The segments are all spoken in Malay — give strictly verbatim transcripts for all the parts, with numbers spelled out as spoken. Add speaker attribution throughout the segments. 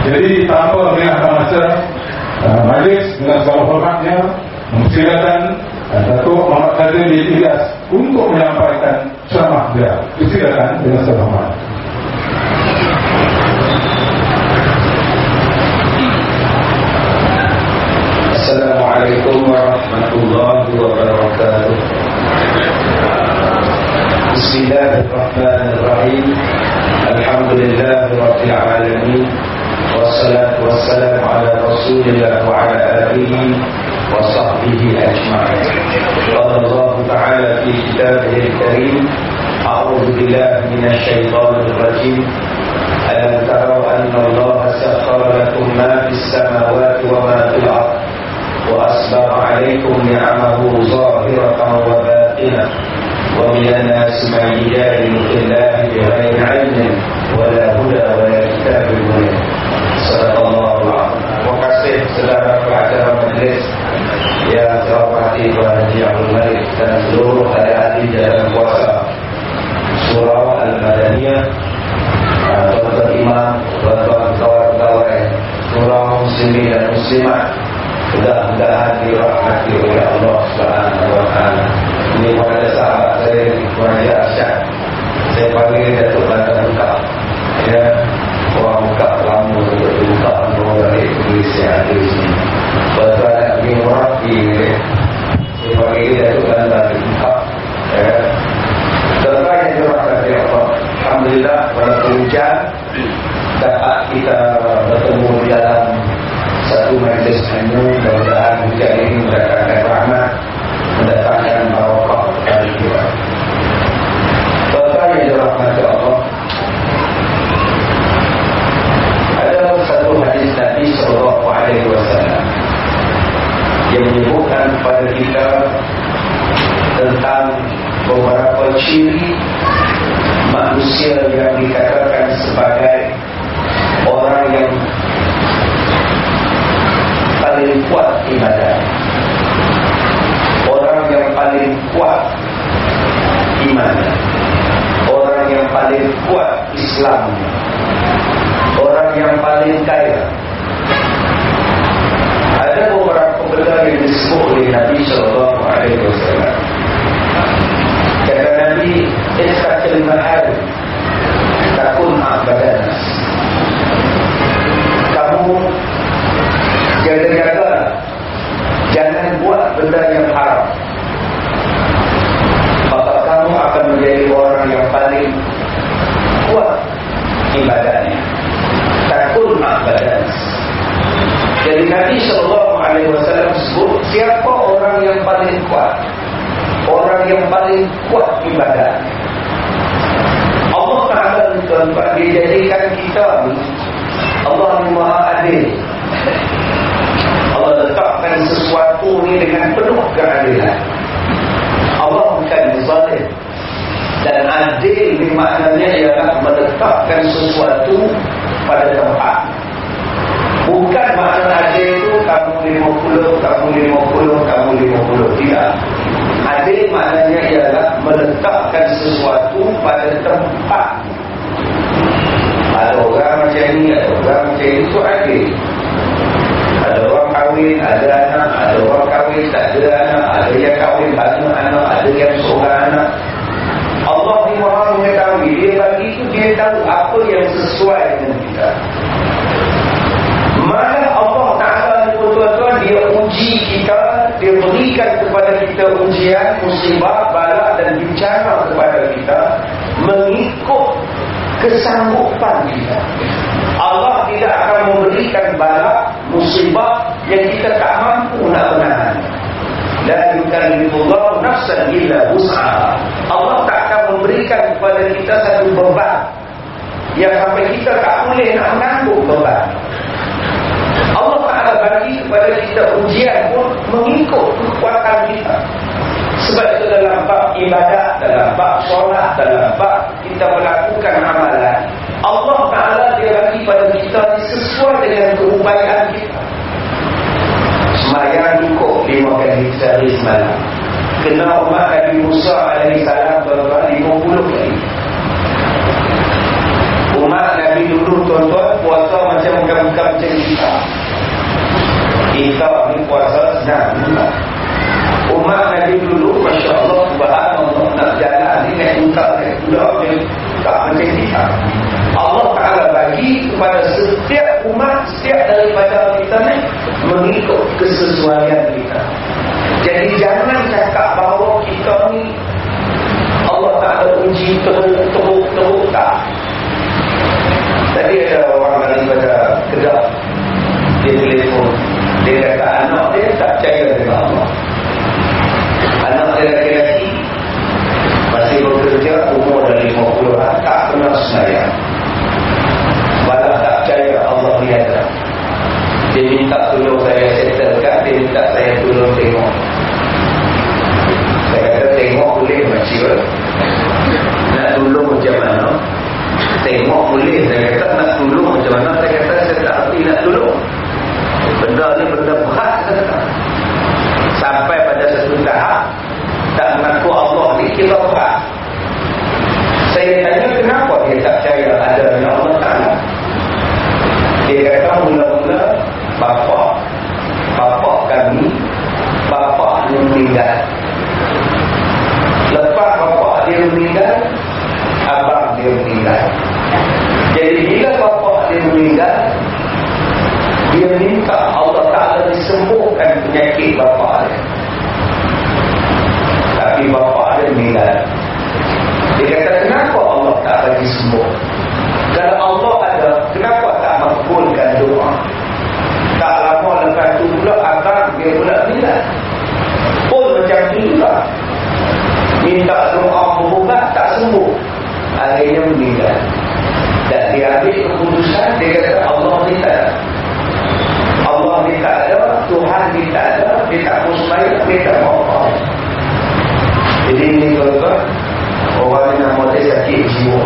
Speaker 1: Jadi tanpa mengelakkan masa, uh, majlis dengan segala hormatnya mempersilakan uh, Datuk Muhammad Khadir bin Ilyas untuk menyampaikan ceramah beliau. Persilakan dengan segala hormat.
Speaker 2: Assalamualaikum warahmatullahi wabarakatuh. Bismillahirrahmanirrahim. Alhamdulillahirabbil alamin. Wassalatu wassalamu ala Rasulillah wa ala alihi wa sahbihi ajma'in. Qala Allah Ta'ala fi kitabihil karim, a'udzu billahi minasy syaithanir rajim. Alam tara anna Allah sakhkhara lakum ma fis samawati wa ma fil ardh wa asbagha 'alaykum ni'amahu zahiratan wa batinah wa minan nasi man yujadilu fillahi bighayri 'ilmin wa la huda wa la kitabin munir. Sadaqallahul azim. Terima kasih saudara pelajar majlis yang terhormati Tuan Haji Abdul Malik dan seluruh ahli dalam kuasa Surau Al-Madaniyah, tuan-tuan imam, tuan-tuan kawan-kawan Surau Muslimin dan Muslimat. Mudah-mudahan dirahmati oleh Allah Subhanahu wa taala. Ini pada sahabat saya Tuan Haji Arsyad, saya panggil Datuk Bantan Buka. Ya, orang buka lama untuk dibuka orang dari tulis yang ada di sini. Tuan-tuan nak pergi merapi, saya panggil Datuk Bantan Buka. Ya, tuan-tuan yang dirahmati Allah, alhamdulillah walaupun hujan dapat kita bertemu di dalam satu majlis ilmu. Mudah-mudahan hujan ini mendatangkan rahmat, mendatangkan barakah kepada kita. Tuan-tuan yang dirahmati Allah, ada satu hadis Nabi sallallahu alaihi wasallam yang menyebutkan kepada kita tentang beberapa ciri manusia yang dikatakan sebagai orang yang paling kuat ibadah, orang yang paling kuat iman, orang yang paling kuat Islam, orang yang paling kaya. Ada beberapa benda yang disebut oleh Nabi sallallahu alaihi wasallam. Kata Nabi, "Ittaqil mahal takun abadan." Kamu jaga-jaga, jangan buat benda yang haram, maka kamu akan menjadi orang yang paling kuat ibadahnya. Takun abadan. Jadi Nabi sallallahu alaihi wasallam sebut, siapa orang yang paling kuat, orang yang paling kuat ibadah. Allah Ta'ala tuan-tuan dijadikan kita, Allah ni Maha Adil. Allah letakkan sesuatu ni dengan penuh keadilan. Allah bukan zalim. Dan adil ni maknanya ialah meletakkan sesuatu pada tempat. Bukan makna adil itu kamu lima puluh, kamu lima puluh, kamu lima puluh. Tidak. Adil maknanya ialah meletakkan sesuatu pada tempat. Ada orang macam ni, ada orang macam itu, adil. Ada orang kahwin, ada anak. Ada orang kahwin, tak ada anak. Ada yang kahwin banyak anak, ada yang seorang anak. Allah ni Maha mengetahui. Dia bagi itu, dia tahu apa yang sesuai dengan kita. Mana Allah Ta'ala ni tuan-tuan, dia uji kita, dia berikan kepada kita ujian, musibah, bala dan bencana kepada kita mengikut kesanggupan kita. Allah tidak akan memberikan bala, musibah yang kita tak mampu nak menahan. La yukallifullahu nafsan illa wus'aha. Allah tak akan memberikan kepada kita satu beban yang sampai kita tak boleh nak menanggung beban. Allah Ta'ala bagi kepada kita ujian pun mengikut kekuatan kita. Sebab itu dalam bab ibadat, dalam bab solat, dalam bab kita melakukan amalan, Allah Ta'ala dia bagi pada kita sesuai dengan keupayaan kita. Semayang cukup lima kali sehari semalam. Kena umat Nabi Musa alaihi salam berapa? lima puluh kali. Umat Nabi dulu tuan-tuan puasa macam bukan-bukan kesesuaian kita. Jadi jangan cakap bahawa kita ni Allah tak ada uji teruk-teruk tak. Tadi ada orang daripada Kedah, dia telefon, dia kata anak dia tak percaya dengan Allah. Anak dia lelaki masih bekerja, umur dah lima puluh, tak pernah sembahyang, malah tak percaya Allah ni ada. Dia minta tolong saya settlekan, dia minta saya tolong tengok. Saya kata tengok boleh macam nak tolong macam mana? Tengok boleh. Saya kata nak tolong macam mana? Saya kata saya tak hati nak tolong. Benda ni benda berat. Sampai pada satu tahap tak mengaku Allah ni kira berat. Saya tanya kenapa dia tak percaya adanya Allah Ta'ala. Dia kata mula-mula bapa bapa kami bapa dia meninggal. Lepas bapa dia meninggal, abang dia meninggal. Jadi bila bapa dia meninggal, dia minta Allah Ta'ala disembuhkan penyakit bapa dia. Tapi bapa dia meninggal. Dia kata kenapa Allah tak bagi sembuh? Kalau Allah ada, kenapa tak makbulkan doa? Tak lama lepas tu pula abang dia pula meninggal. Pun macam tu juga, minta doa berubat tak sembuh, akhirnya meninggal. Dan dia ambil keputusan, dia kata Allah ni tak ada, Allah ni tak ada, Tuhan ni tak ada, dia tak mau sembahyang, dia tak mau apa. Jadi ini tuan-tuan, orang ni nama dia sakit jiwa.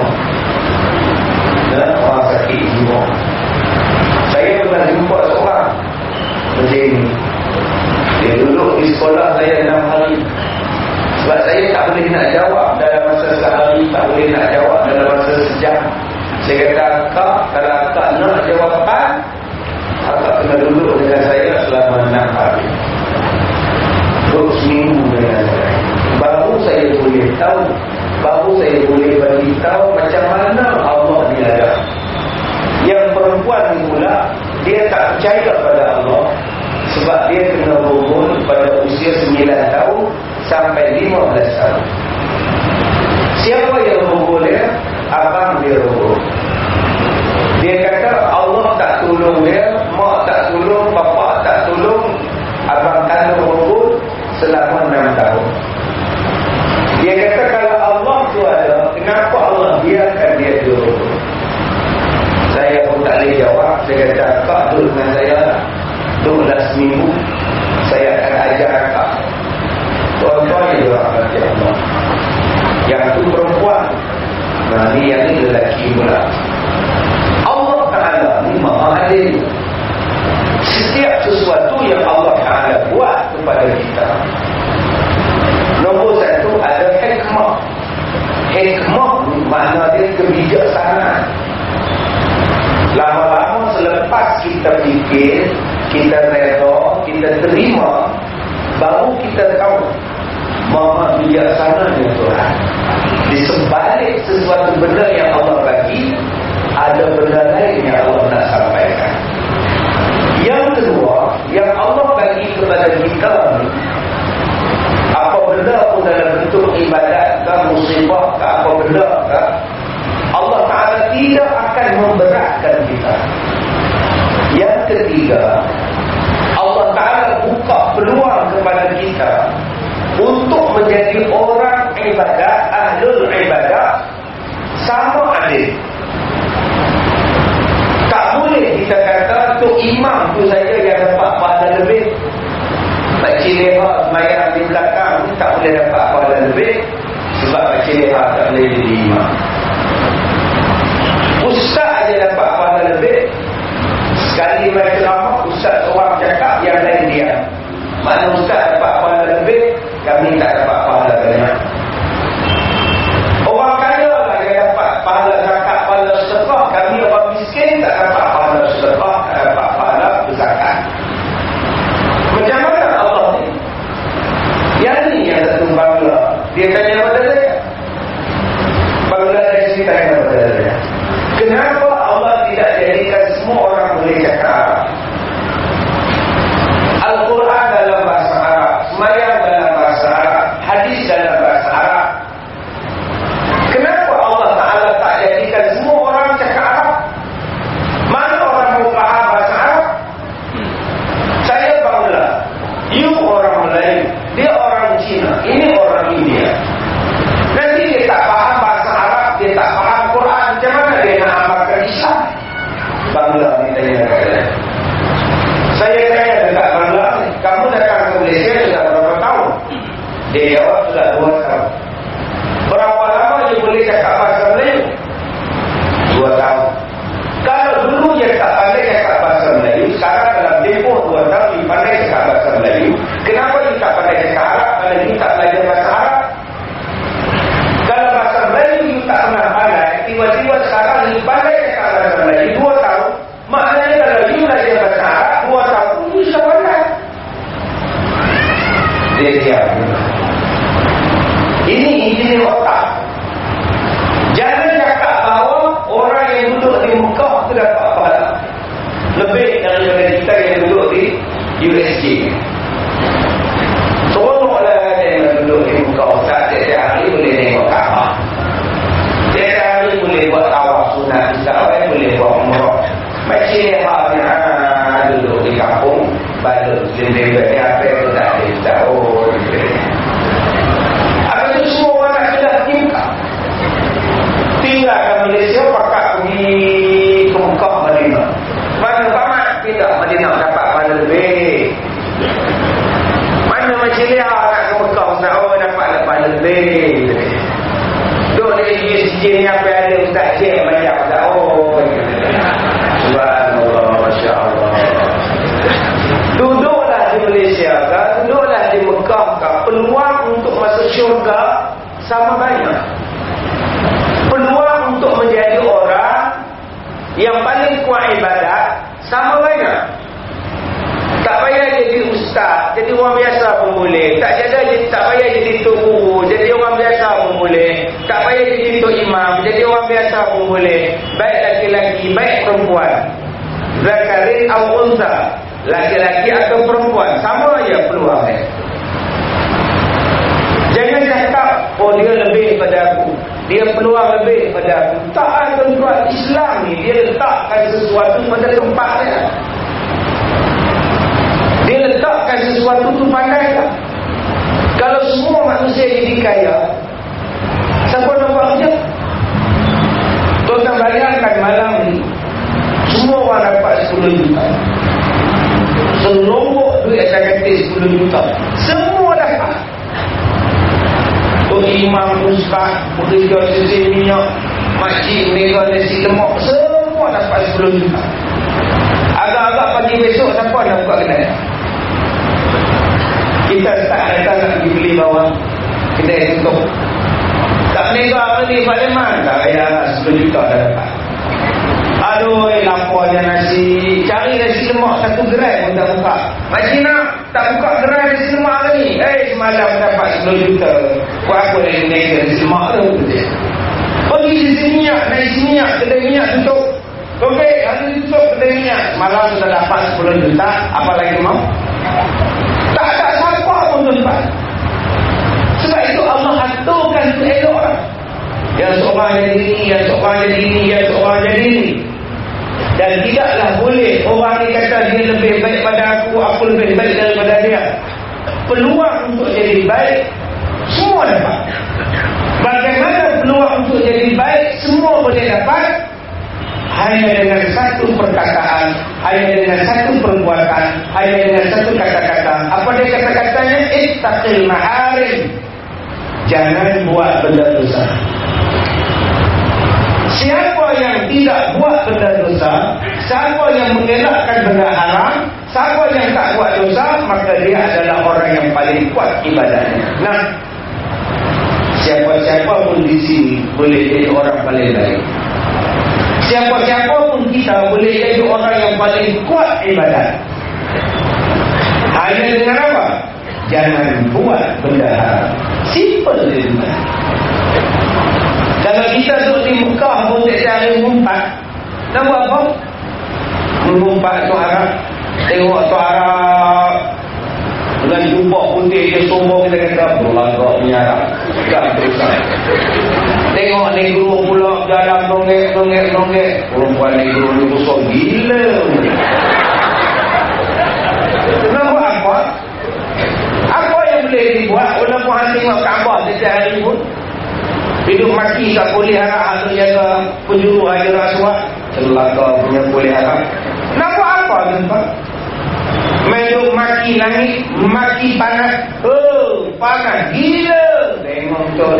Speaker 2: Dan orang sakit jiwa, saya pernah jumpa seorang macam ini. Dia duduk di sekolah saya enam hari. Sebab saya tak boleh nak jawab dalam masa sehari, tak boleh nak jawab dalam masa sejam. Saya kata, akak, kalau akak nak jawapan, akak kena duduk dengan saya selama enam hari. Duduk seminggu dengan saya. Baru saya boleh tahu, baru saya boleh bagi tahu macam mana Allah ni ada. Yang perempuan ni pula, dia tak percaya pada Allah. Sebab dia kena rogol pada usia sembilan tahun sampai lima belas tahun. Siapa yang rogol dia? Abang dia rogol. Dia kata Allah tak tolong dia, mak tak tolong, bapa tak tolong, abang kandung rogol selama enam tahun. Dia kata kalau Allah tu ada, kenapa Allah biarkan dia rogol? Saya pun tak boleh jawab. Saya kata, akak duduk dengan saya, duduklah seminggu, saya akan ajar akak. Tuan-tuan yang dirahmati Allah, yang tu perempuan, nah ni yang ni lelaki pula. Allah Ta'ala ni maha adil. Setiap sesuatu yang Allah Ta'ala buat kepada kita, nombor satu ada hikmah. Hikmah makna dia kebijaksanaan. Lama-lama selepas kita fikir, kita reda, kita terima, baru kita tahu maha bijaksananya Tuhan. Di sebalik sesuatu benda yang Allah bagi, ada benda lain yang Allah nak sampaikan. Yang kedua, yang Allah bagi kepada kita ni, apa benda pun dalam bentuk ibadat ke, musibah ke, apa benda ke, Allah Ta'ala tidak akan memberatkan kita. Yang ketiga, Allah Ta'ala buka peluang kepada kita untuk menjadi orang ibadat, ahlul ibadat, sama adil. Tak boleh kita kata tu imam tu saja yang dapat pahala lebih. Pakcik Leha semayang di belakang ni tak boleh dapat pahala lebih, sebab Pakcik Leha tak boleh jadi imam. Ustaz aja dapat pahala lebih. Sekali mai ceramah, ustaz seorang cakap, yang lain diam. Mana ustaz dapat pahala lebih, kami tak dapat pahala banyak. Orang kaya lah yang dapat pahala zakat, pahala sedekah. Kami orang miskin tak dapat pahala sedekah, tak dapat pahala zakat. Macam mana Allah ni? Yang ni yang satu bangla. Dia tanya pada saya, tanya saya. Saya tanya dekat Bangla, kamu datang ke Malaysia sudah berapa tahun? Dia jawab sudah dua tahun. Berapa lama dia boleh cakap bahasa Melayu? Dua tahun. Kalau dulu dia tak pandai cakap bahasa Melayu, sekarang dalam tempoh dua tahun dia pandai cakap bahasa Melayu. Kenapa dia tak pandai cakap Arab? Kalau dia tak belajar bahasa Arab. Kalau bahasa Melayu dia tak pernah pandai, tiba-tiba sekarang dia pandai cakap bahasa Melayu dua tahun. Maknanya kalau dia belajar bahasa Arab dua tahun, dia sudah pandai. Dia diam. Ini engineer otak. Jangan cakap bahawa orang yang duduk di Mekah itu dapat pahala lebih daripada kita yang duduk di U S J. Seronoklah yang duduk di Mekah. Tak tiap-tiap hari boleh tengok Kaabah. Tiap-tiap hari boleh buat tawaf sunat. Tiap-tiap boleh buat umrah. Macam ni ha, duduk di kampung balut sendiri ni apa yang tak ada tahu. Apa tu semua orang nak kena tingkap. Tinggalkan Malaysia pakat pergi ke Mekah Madinah. Mana pamat tidak Madinah dapat pahala lebih. Mana macam dia nak ke Mekah Ustaz, oh dapat pahala lebih. Duduk di U S J ni apa ada Ustaz Cik banyak Ustaz, oh subhanallah, Masya Allah. Duduklah di Malaysia kan, duduklah di Mekah kan, peluang untuk masuk syurga sama banyak. Peluang untuk menjadi orang yang paling kuat ibadat sama banyak. Tak payah jadi ustaz, jadi orang biasa pun boleh. Tak jadi tak payah jadi tok guru, jadi orang biasa pun boleh. Tak payah jadi tok imam, jadi orang biasa pun boleh. Baik laki-laki, baik perempuan. Zakarin atau unsa, laki-laki atau perempuan, sama aja peluangnya. Jangan cakap, oh dia lebih pada aku, dia peluang lebih pada aku. Tak ada tuan Islam ni, dia letakkan sesuatu pada tempatnya. Dia letakkan sesuatu tu pandai tak? Kalau semua manusia jadi kaya, siapa nak buat kerja? Tuan-tuan bayangkan malam ni, semua orang dapat sepuluh juta. Selombok duit akan kata sepuluh juta. Semua dapat. Tok imam, ustaz, bekerja sisi minyak, makcik, mereka nasi lemak, semua dapat sepuluh juta. Agak-agak pagi besok, siapa nak buka kedai? Kita tak datang nak pergi beli bawang, kedai tutup. Tak menegak beli Parlimen, tak payah sepuluh juta dah dapat. Aduh, lapornya nasi, cari nasi lemak satu gerai pun tak buka. Makcik nak tak buka gerai nasi lemak hari ni? Eh, semalam dapat sepuluh juta. Buat apa lagi naik nasi lemak tu? Pergi sisi minyak, naik sisi minyak, kedai minyak tutup. Okey, hari ni tutup kedai minyak. Semalam sudah dapat sepuluh juta, apa lagi mau? Tak ada siapa pun tuan-tuan. Sebab itu Allah aturkan untuk elok orang. Yang seorang jadi ini, yang seorang jadi ini, yang seorang jadi ini. Dan tidaklah boleh orang ni kata dia lebih baik pada aku, aku lebih baik daripada dia. Peluang untuk jadi baik semua dapat. Bagaimana peluang untuk jadi baik semua boleh dapat? Hanya dengan satu perkataan, hanya dengan satu perbuatan, hanya dengan satu kata-kata. Apa dia kata-katanya? Ittaqil maharim. Jangan buat benda dosa. Siapa yang tidak buat benda dosa, siapa yang mengelakkan benda haram, siapa yang tak buat dosa, maka dia adalah orang yang paling kuat ibadahnya. Nah, siapa-siapa pun di sini boleh jadi orang paling baik. Siapa-siapa pun kita boleh jadi orang yang paling kuat ibadat. Hanya dengan apa? Jangan buat benda haram. Simple je. Kalau kita duduk di Mekah pun tak cari mengumpat, nak buat apa? Mengumpat tu Arab. Tengok tu Arab dengan jubah putih dia sombong, kita kata berlagak ni Arab. Tak terusan. Tengok negro pula jalan nongek-nongek-nongek. Perempuan negro ni besar gila. Nak buat apa? Apa yang boleh dibuat? Walaupun hati tengok Kaabah setiap hari pun hidup mati tak boleh harap atau jaga penjuru hajar aswad. Celaka punya boleh harap. Nak Oh, panas gila. Tengok betul.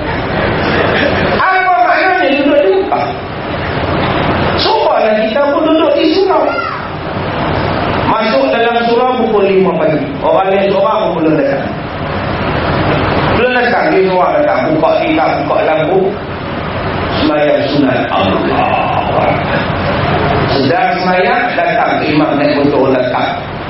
Speaker 2: Apa maknanya duduk di Mekah? Cubalah kita pun duduk di surau. Masuk dalam surau pukul lima pagi. Orang yang seorang pun belum datang. Belum datang, dia seorang datang. Buka tikar, buka lampu. Semayang sunat Allah. Sedang semayang, datang ke imam naik motor lekat.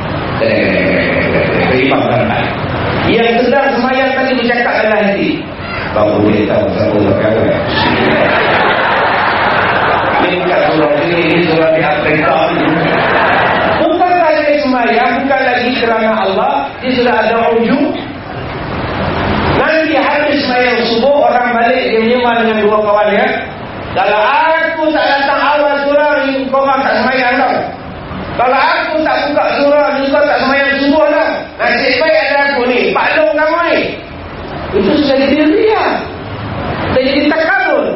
Speaker 2: Ke imam datang. Yang sedang semayang tadi bercakap dalam hati. Baru dia tahu siapa berkata. Ini bukan surau ini, ini surau di Afrika. Bukan saja semayang, bukan lagi kerana Allah. Dia sudah ada ujung. Nanti habis semayang subuh, orang balik dia menyembah dengan dua kawan dia. Kalau aku tak datang awal surau ni, kau orang tak semayang tau. Kalau aku tak buka surau ni, kau tak semayang subuh tau. Nasib baik ada aku ni, paklong kamu ni. Itu sudah jadi ria. Sudah jadi takabur.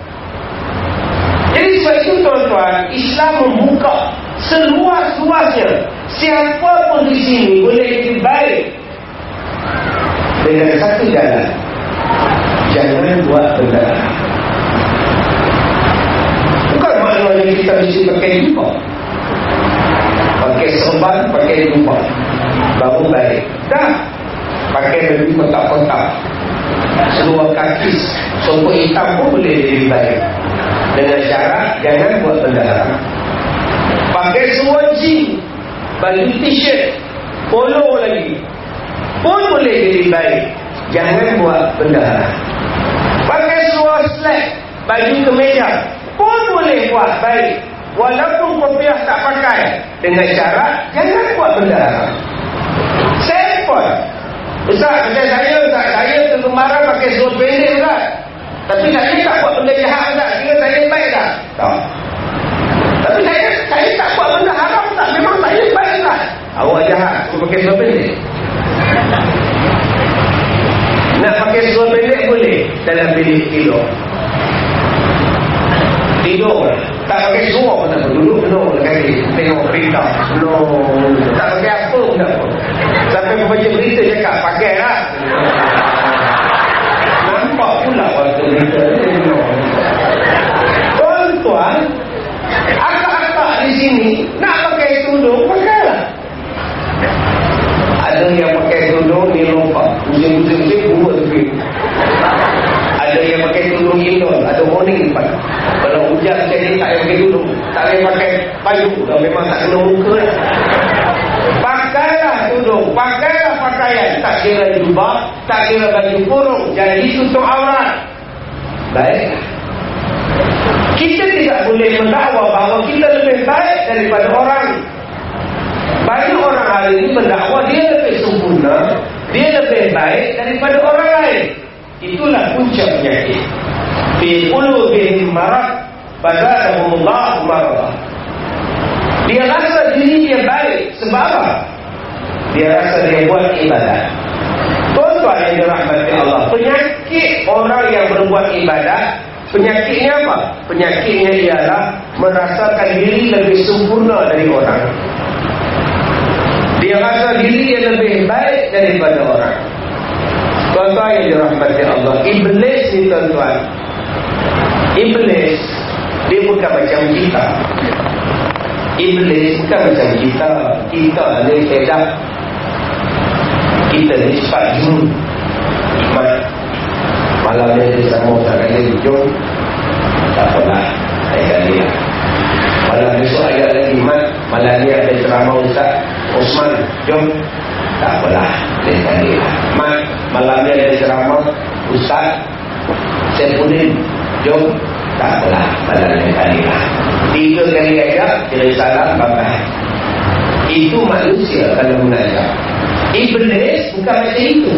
Speaker 2: Jadi sebab itu tuan-tuan, Islam membuka seluas-luasnya. Siapa pun di sini boleh jadi baik dengan satu jalan. Jangan buat benda. Bukan maknanya kita mesti pakai jubah, pakai serban, pakai jubah baru baik. Dah pakai baju kotak-kotak, seluar kaki, sopok hitam pun boleh jadi baik. Dengan syarat jangan buat benda haram. Pakai seluar jeans, baju t-shirt, polo lagi pun boleh jadi baik. Jangan buat benda haram. Pakai seluar slack, baju kemeja pun boleh buat baik. Walaupun kopiah tak pakai, dengan syarat jangan buat benda haram. Saya pun Ustaz, macam saya, Ustaz, saya kegemaran pakai seluar pendek, Ustaz. Tapi saya tak buat benda jahat, Ustaz. Kira saya baik tak? Tak. Tapi saya saya tak buat benda haram, Ustaz. Memang saya baik, Ustaz. Awak jahat, aku pakai seluar pendek. Nak pakai seluar pendek boleh dalam bilik tidur. Tidur. Tak pakai seluar pun tak apa. Duduk penuh kaki. Tengok berita. No. Tak pakai apa pun tak apa. Sampai membaca berita cakap, pakai lah. Nampak pula waktu berita. Tuan-tuan, akak-akak di sini nak pakai tudung, pakailah. Ada yang pakai tudung ni lompat. Musim-musim buat tu. Ada yang pakai tudung indon, ada warning depan. Kalau hujan macam ni tak payah pakai tudung, tak payah pakai payung, dah memang tak kena muka lah. Pakailah tudung, pakailah pakaian, tak kira jubah, tak kira baju kurung, jadi tutup aurat. Baik. Kita tidak boleh mendakwa bahawa kita lebih baik daripada orang. Banyak orang hari ini mendakwa dia lebih sempurna, dia lebih baik daripada orang lain. Itulah punca penyakit. Fi qulubihim marad fazadahumullahu marad. Dia rasa diri dia baik sebab apa? Dia rasa dia buat ibadat. Tuan-tuan yang dirahmati Allah, penyakit orang yang berbuat ibadat, penyakitnya apa? Penyakitnya ialah merasakan diri lebih sempurna dari orang. Dia rasa diri yang lebih baik daripada orang. Tuan-tuan yang dirahmati Allah, Iblis ni tuan-tuan, Iblis dia bukan macam kita. Iblis bukan macam kita. Kita ni sedap, kita ni cepat jum. Malam ni dia sama tak kali jom, tak apalah, saya kali lah. Malam besok ayat lagi mat, malam ni ada ceramah Ustaz Osman, jom, tak apalah, saya kali lah. Mat, malam ni ada ceramah Ustaz Saifuddin, jom, tak apalah, malam ni kali lah. Tiga kali ayat, kira salam, bye-bye. Itu manusia kalau menajak. Iblis bukan macam itu.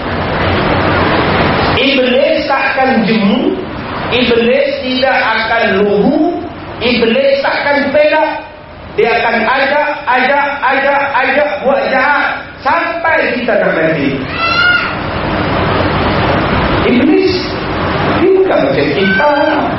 Speaker 2: Iblis takkan jemu, Iblis tidak akan luhu, Iblis takkan pelak. Dia akan ajak, ajak, ajak, ajak buat jahat sampai kita nak mati. Iblis dia bukan macam kita.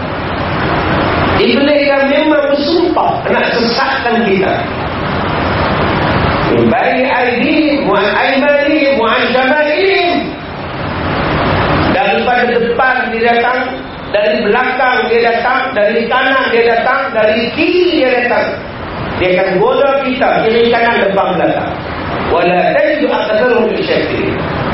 Speaker 2: Iblis yang memang bersumpah nak sesatkan kita. Baik aidihim wa aimanihim wa
Speaker 3: Syama'ilihim. Daripada depan dia datang, dari belakang dia datang, dari kanan dia datang, dari kiri dia datang. Dia akan goda kita kiri kanan depan belakang. Wala tajidu aktsaruhum syakirin.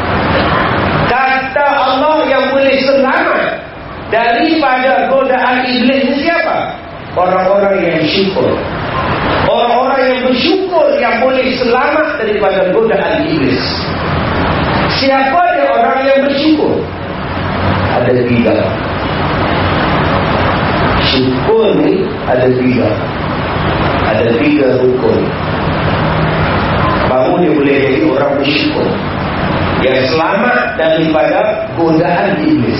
Speaker 3: Kata Allah yang boleh selamat daripada godaan iblis ni siapa? Orang-orang yang syukur. Orang-orang yang bersyukur yang boleh selamat daripada godaan iblis. Siapa dia orang yang bersyukur? Ada tiga. Syukur ni ada tiga. Ada tiga rukun. Baru dia boleh jadi orang bersyukur, yang selamat daripada godaan iblis.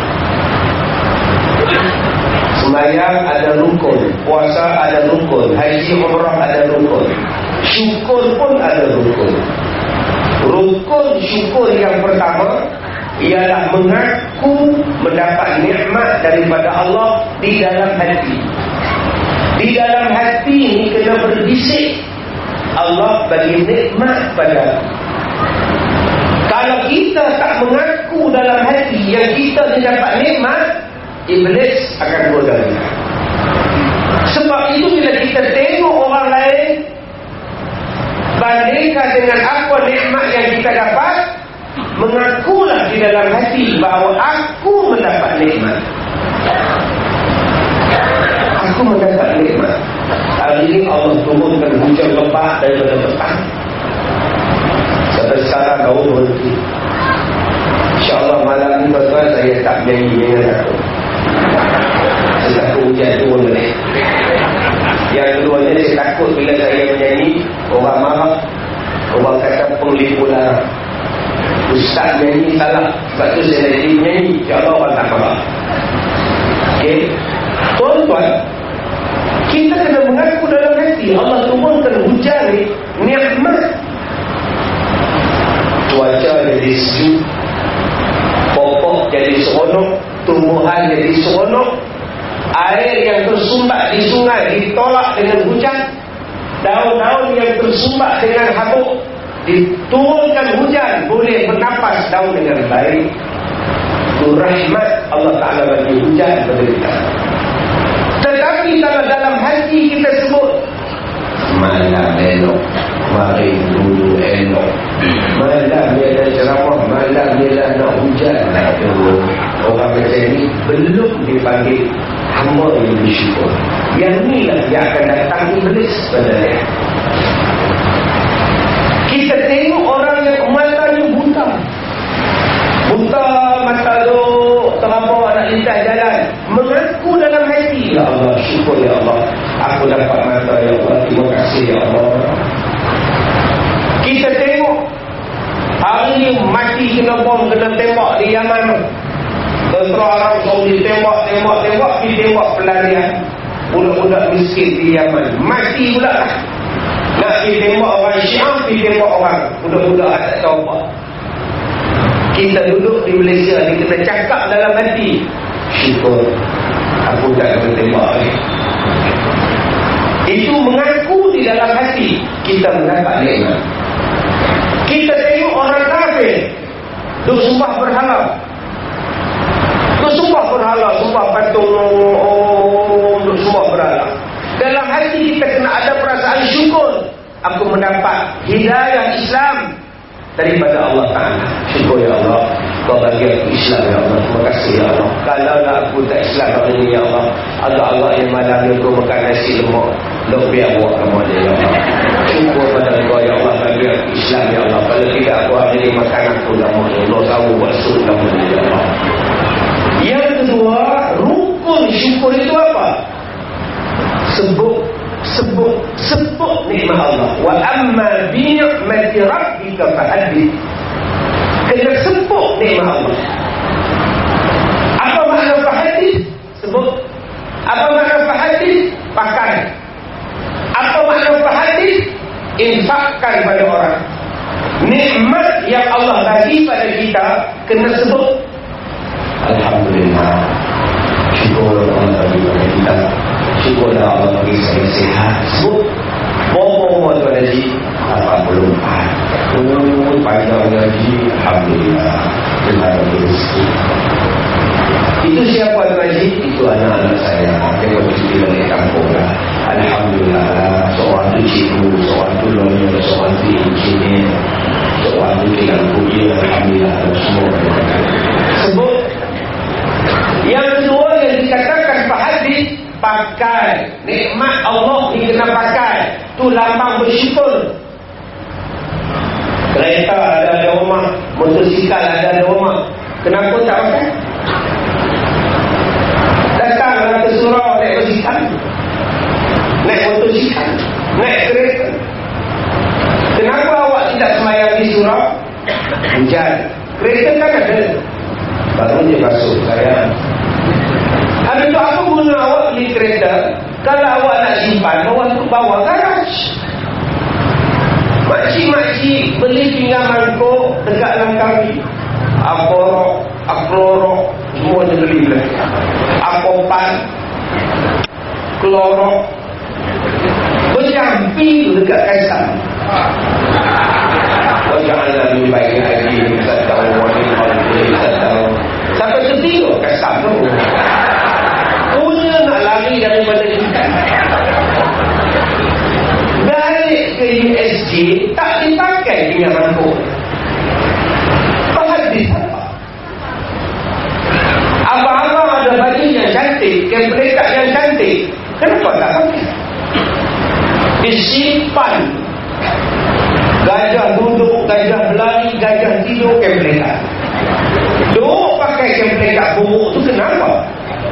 Speaker 3: Sembahyang ada rukun, puasa ada rukun, haji umrah ada rukun, syukur pun ada rukun. Rukun syukur yang pertama ialah mengaku mendapat nikmat daripada Allah di dalam hati. Di dalam hati ni kena berbisik, Allah bagi nikmat pada aku. Kalau kita tak mengaku dalam hati yang kita dapat nikmat, iblis akan goda kita. Sebab itu bila kita tengok orang lain, bandingkan dengan apa nikmat yang kita dapat, mengakulah di dalam hati bahawa aku mendapat nikmat. Aku mendapat nikmat. Hari ini Allah turunkan hujan lebat daripada petang sampai sekarang kau berhenti. InsyaAllah malam ni tuan-tuan saya tak nyanyi dengan aku. Saya takut hujan turun balik. Yang keduanya saya takut bila saya menyanyi orang marah, orang kata penglipu larang. Ustaz nyanyi salah, sebab tu saya jadi menyanyi. InsyaAllah orang tak marah. Okay, tuan-tuan, kita kena mengaku dalam hati Allah turunkan hujan ni nikmat. Cuaca jadi sejuk, pokok jadi seronok, tumbuhan jadi seronok, air yang tersumbat di sungai ditolak dengan hujan, daun-daun yang tersumbat dengan habuk diturunkan hujan, boleh bernapas daun dengan baik. Itu rahmat Allah Ta'ala bagi hujan kepada kita. Tetapi kalau dalam hati kita sebut malam elok, mari dulu elok, malam dia ada ceramah, malam dia nak hujan, aduh, orang macam ni belum dipanggil hamba yang bersyukur. Yang ni lah yang akan datang iblis pada dia. Kita tengok orang yang matanya buta, buta mata tu terabur nak lintas jalan, mengaku dalam hati, ya Allah, syukur ya Allah, aku dapat mata ya Allah, terima kasih ya Allah. Kita tengok hari ni mati kena bom, kena tembak di Yaman, tentera Arab Saudi tembak, tembak, tembak, pergi tembak pelarian budak-budak miskin di Yaman, mati pula lah. Nak pergi tembak orang Syiah, pergi tembak orang budak-budak tak tahu apa. Kita duduk di Malaysia ni, kita cakap dalam hati, syukur aku tak kena tembak ni. Itu mengaku di dalam hati kita mendapat nikmat. Kita tengok orang kafir duk sumpah berhala, duk sumpah berhala, sumpah patung, oh, duk sumpah berhala. Dalam hati kita kena ada perasaan syukur, aku mendapat hidayah Islam daripada Allah Ta'ala. Syukur ya Allah, kau bagi aku Islam ya Allah, terima kasih ya Allah. Kalau lah aku tak Islam hari ini ya Allah, agak Allah yang malam ni kau makan nasi lemak, lebih awak kamu dia ya Allah. Syukur pada kau ya Allah, bagi aku Islam ya Allah. Kalau tidak aku hari ini makan aku lama ya Allah, tahu buat suruh kamu ya Allah. Yang kedua, rukun syukur itu apa? Sebut sebut sebut nikmat Allah. Wa amma bi ni'mati rabbika fahaddith. Kena sebut nikmat Allah. Apa makna fahaddith? Sebut. Apa makna fahaddith? Pakai. Apa makna fahaddith? Infakkan pada orang. Nikmat yang Allah bagi pada kita kena sebut. Alhamdulillah, syukur Allah bagi pada kita. Syukurlah Allah bagi saya sihat. Sebut Bobo Tuan Haji lapan puluh empat. Oh, panjang gaji
Speaker 2: tu, seorang tu lawyer, seorang tu engineer, seorang tu tidak punya, alhamdulillah, semua.
Speaker 3: Sebut. Yang kedua yang dikatakan Pak Hadis, pakai nikmat Allah ni kena pakai. Tu lambang bersyukur. Kereta ada ada rumah, motosikal ada ada rumah, kenapa tak pakai? Datanglah ke surau naik motosikal, naik motosikal, naik kereta. Kenapa awak tidak sembahyang di surau? Hujan, kereta kan ada, baru dia basuh sayang. Habis tu apa guna awak beli kereta kalau awak nak simpan, awak tu bawa garaj. Makcik-makcik beli pinggan mangkuk dekat dalam kami, aporok, aklorok, semua dia beli belah. Apopan, klorok, berjampi tu dekat kaisar. Oh janganlah lebih baik lagi, tak tahu wanita, tak tahu. Sampai tertidur kaisar tu. Punya nak lari daripada kita. Balik ke U S J tak dipakai pinggan mangkuk. Hadis apa? Abang-abang ada baju yang cantik, keplekat yang cantik, kenapa tak pakai? Disimpan. Gajah duduk, gajah berlari, gajah tidur, keplekat. Duk pakai keplekat buruk tu kenapa?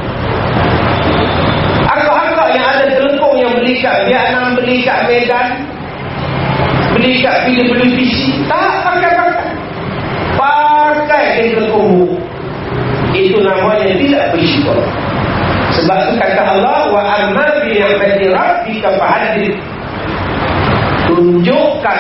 Speaker 3: Akak-akak yang ada telekong yang beli kat Vietnam, beli kat Medan, beli kat P W P C, tak pakai-pakai. Pakai telekong. Itu namanya tidak bersyukur. Sebab itu kata Allah, wa amma bi ni'mati rabbika fahaddith. Tunjukkan,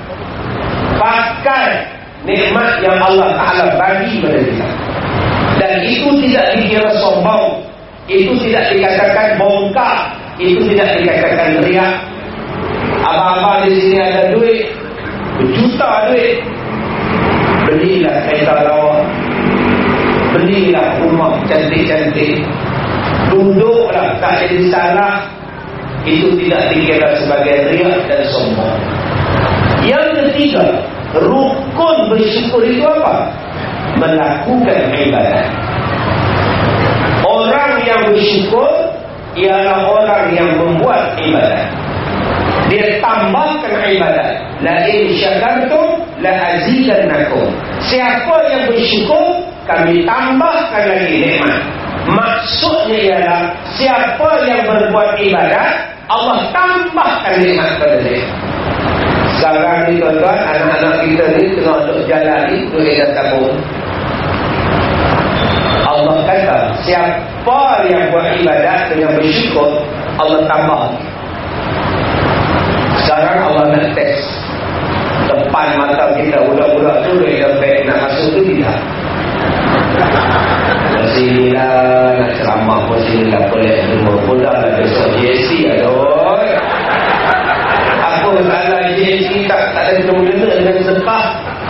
Speaker 3: pakai nikmat yang Allah Ta'ala bagi pada kita. Dan itu tidak dikira sombong, itu tidak dikatakan bongkar, itu tidak dikatakan riak. Abang-abang di sini ada duit, berjuta duit, belilah kereta lawa, belilah rumah cantik-cantik, duduklah tak jadi salah. Itu tidak dikira sebagai riak dan sombong. Yang ketiga, rukun bersyukur itu apa? Melakukan ibadat. Orang yang bersyukur ialah orang yang membuat ibadat. Dia tambahkan ibadat. La in syakartum la azidannakum. Siapa yang bersyukur, kami tambahkan lagi nikmat. Maksudnya ialah siapa yang berbuat ibadat, Allah tambahkan nikmat pada dia. Sekarang ni tuan-tuan, anak-anak kita ni tengah duduk jalan ni, duduk edah tabung. Allah kata, siapa yang buat ibadat dengan bersyukur, Allah tambah. Sekarang Allah nak test depan mata kita, budak-budak tu duduk edah baik nak masuk tu tidak. Sinilah nak ceramah pun sinilah pelik semua pun dah lah besok G S T. Aduh, apa salah G S T tak, tak ada kena-mengena dengan sedekah,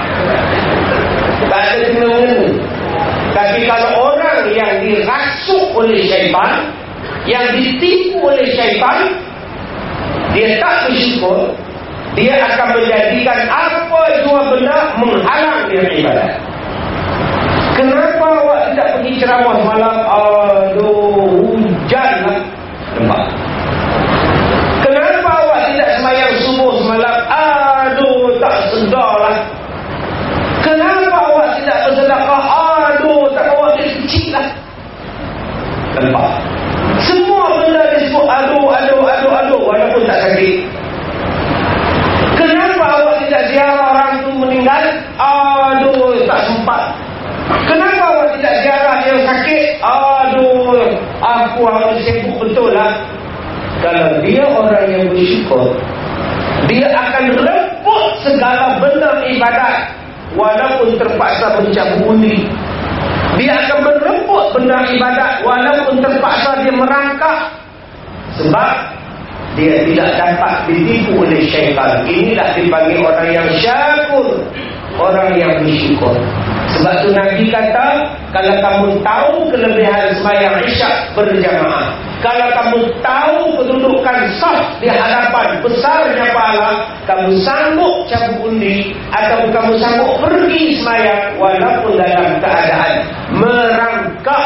Speaker 3: tak ada kena-mengena. Tapi kalau orang yang dirasuk oleh syaitan, yang ditipu oleh syaitan, dia tak bersyukur, dia akan menjadikan apa jua benda menghalang dia ibadat. Kenapa awak tidak pergi ceramah malam? Aduh, hujan lah. Nampak? Kenapa awak tidak sembahyang subuh semalam? Aduh, tak sedar lah. Kenapa awak tidak bersedekah? Aduh, tak bawa duit kecil lah. Nampak? Semua benda disebut aduh, aduh, aduh, aduh, walaupun tak sakit. Kenapa awak tidak ziarah orang tu meninggal? Aduh, tak sempat. Kenapa awak tidak ziarah yang sakit? Aduh, aku harus sibuk betul lah. Kalau dia orang yang bersyukur, dia akan rebut segala benda ibadat, walaupun terpaksa mencabut undi. Dia akan merebut benda ibadat, walaupun terpaksa dia merangkak. Sebab dia tidak dapat ditipu oleh syaitan. Inilah dipanggil orang yang syakur, orang yang bersyukur. Sebab tu Nabi kata, kalau kamu tahu kelebihan sembahyang Isyak berjamaah, kalau kamu tahu kedudukan saf di hadapan besarnya pahala, kamu sanggup cabut undi atau kamu sanggup pergi sembahyang walaupun dalam keadaan merangkak.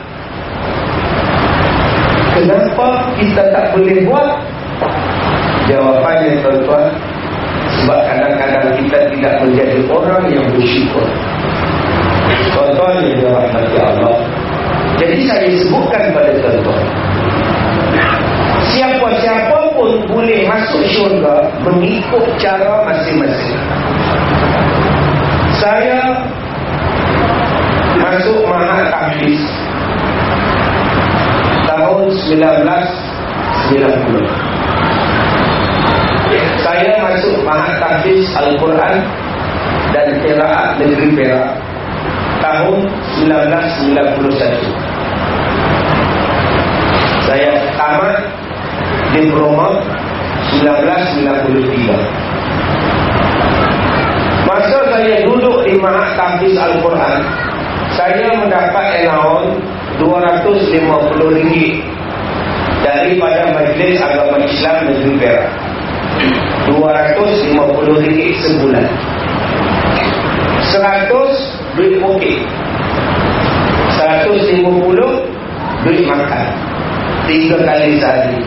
Speaker 3: Kenapa kita tak boleh buat? Jawapannya tuan-tuan, sebab kadang-kadang kita tidak menjadi orang yang bersyukur. Tuan-tuan yang dirahmati Allah, jadi saya sebutkan pada tuan-tuan, siapa-siapa pun boleh masuk syurga mengikut cara masing-masing. Saya masuk Mahat Tahfiz tahun sembilan belas sembilan puluh. Saya masuk Mahat Tahfiz Al-Quran dan Qiraat Negeri Perak tahun sembilan belas sembilan puluh satu. Saya tamat diploma sembilan belas sembilan puluh tiga. Masa saya duduk di Mahat Tahfiz Al-Quran, saya mendapat allowance dua ratus lima puluh ringgit daripada Majlis Agama Islam Negeri Perak. dua ratus lima puluh ringgit sebulan. seratus duit pokek, seratus lima puluh duit makan tiga kali sehari.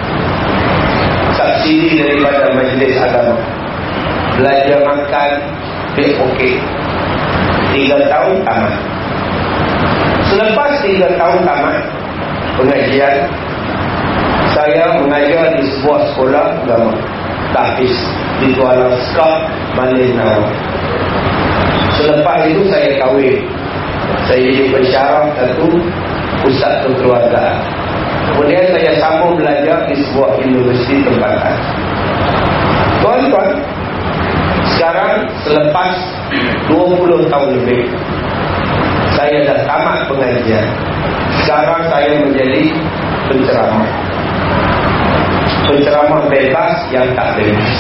Speaker 3: Subsidi daripada Majlis Agama, belajar makan, duit pokek. Tiga tahun tamat. Selepas tiga tahun tamat pengajian, saya mengajar di sebuah sekolah agama Tahfiz di Kuala Skap, Malaysia. Selepas itu saya kahwin. Saya jadi pensyarah satu pusat kekeluargaan. Kemudian saya sambung belajar di sebuah universiti tempatan. Tuan-tuan, sekarang selepas dua puluh tahun lebih, saya dah tamat pengajian. Sekarang saya menjadi penceramah. Penceramah bebas yang tak bebas.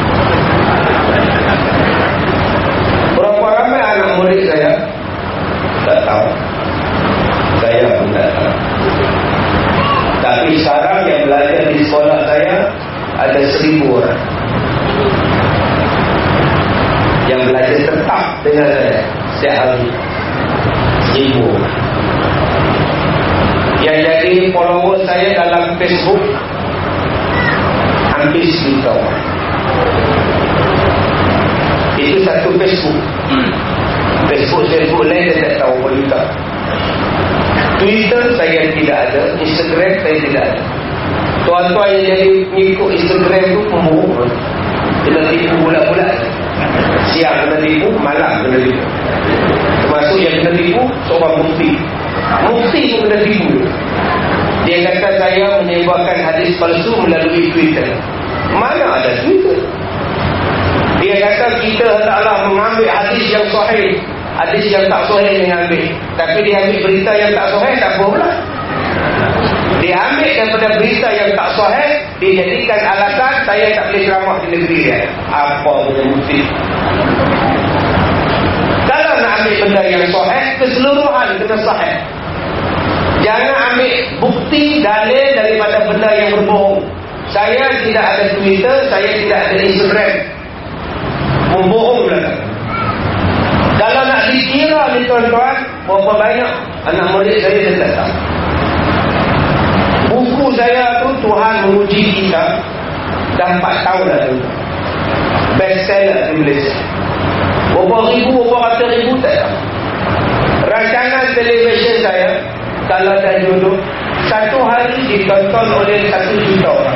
Speaker 3: Berapa ramai anak murid saya? Tak tahu. Saya pun tak tahu. Tapi sekarang yang belajar di sekolah saya ada seribu orang yang belajar tetap dengan saya setiap hari. Seribu. Yang jadi follower saya dalam Facebook hampir sejuta. Itu satu Facebook. Facebook Facebook lain saya tak tahu apa juga. Twitter saya tidak ada, Instagram saya tidak ada. Tuan-tuan yang jadi mengikut Instagram tu pembohong. Kena tipu bulat-bulat. Siang kena tipu, malam kena tipu. Termasuk yang kena tipu seorang mufti. Mufti pun kena tipu. Dia kata saya menyebarkan hadis palsu melalui Twitter. Mana ada Twitter? Dia kata kita hendaklah mengambil hadis yang sahih, hadis yang tak sahih yang ambil. Tapi dia ambil berita yang tak sahih, tak apa pula. Dia ambil daripada berita yang tak sahih, dia jadikan alasan saya tak boleh ceramah di negeri dia. Apa punya mufti? Kalau nak ambil benda yang sahih, keseluruhan kena sahih. Jangan ambil bukti dalil daripada benda yang berbohong. Saya tidak ada Twitter, saya tidak ada Instagram. Membohong belakang. Kalau nak dikira ni tuan-tuan, berapa banyak anak murid saya dah datang. Buku saya tu Tuhan Menguji Kita dah empat tahun dah tu. Best seller di Malaysia. Berapa ribu, berapa ratus ribu tak tahu. Rancangan televisyen saya kalau dah duduk satu hari ditonton oleh satu juta orang.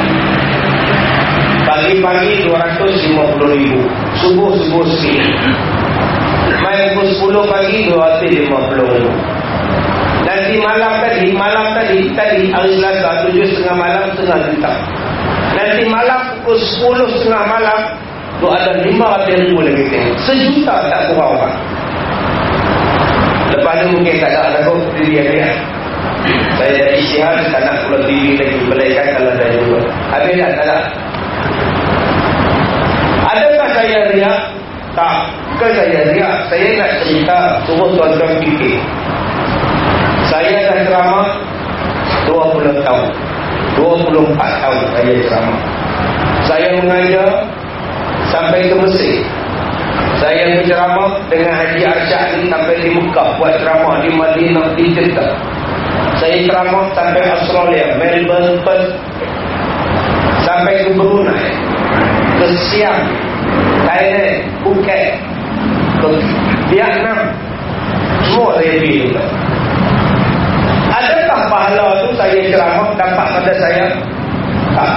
Speaker 3: Pagi-pagi dua ratus lima puluh ribu, subuh-subuh sikit. Main pukul sepuluh pagi dua ratus lima puluh ribu. Nanti malam tadi, malam tadi, tadi hari Selasa tujuh setengah malam setengah juta. Nanti malam pukul sepuluh setengah malam tu ada lima ratus ribu lagi tengok. Sejuta tak kurang orang. Lepas tu mungkin tak ada takut dia-dia. Saya dah isytihad, tak nak pula diri lagi belaikan kalau dah juga. Habis dah tak ada. Adakah saya riak? Tak. Bukan saya riak. Saya nak cerita, suruh tuan-tuan fikir. Saya dah ceramah dua puluh tahun, dua puluh empat tahun saya ceramah. Saya mengajar sampai ke Mesir. Saya berceramah dengan Haji Arsyad ni sampai di Mekah, buat ceramah di Madinah, di Jeddah. Saya ceramah sampai Australia, Melbourne, Perth, sampai ke Brunei, ke Siam, Thailand, Phuket, ke Vietnam. Semua saya pergi juga. Adakah pahala tu saya ceramah dapat pada saya? Tak.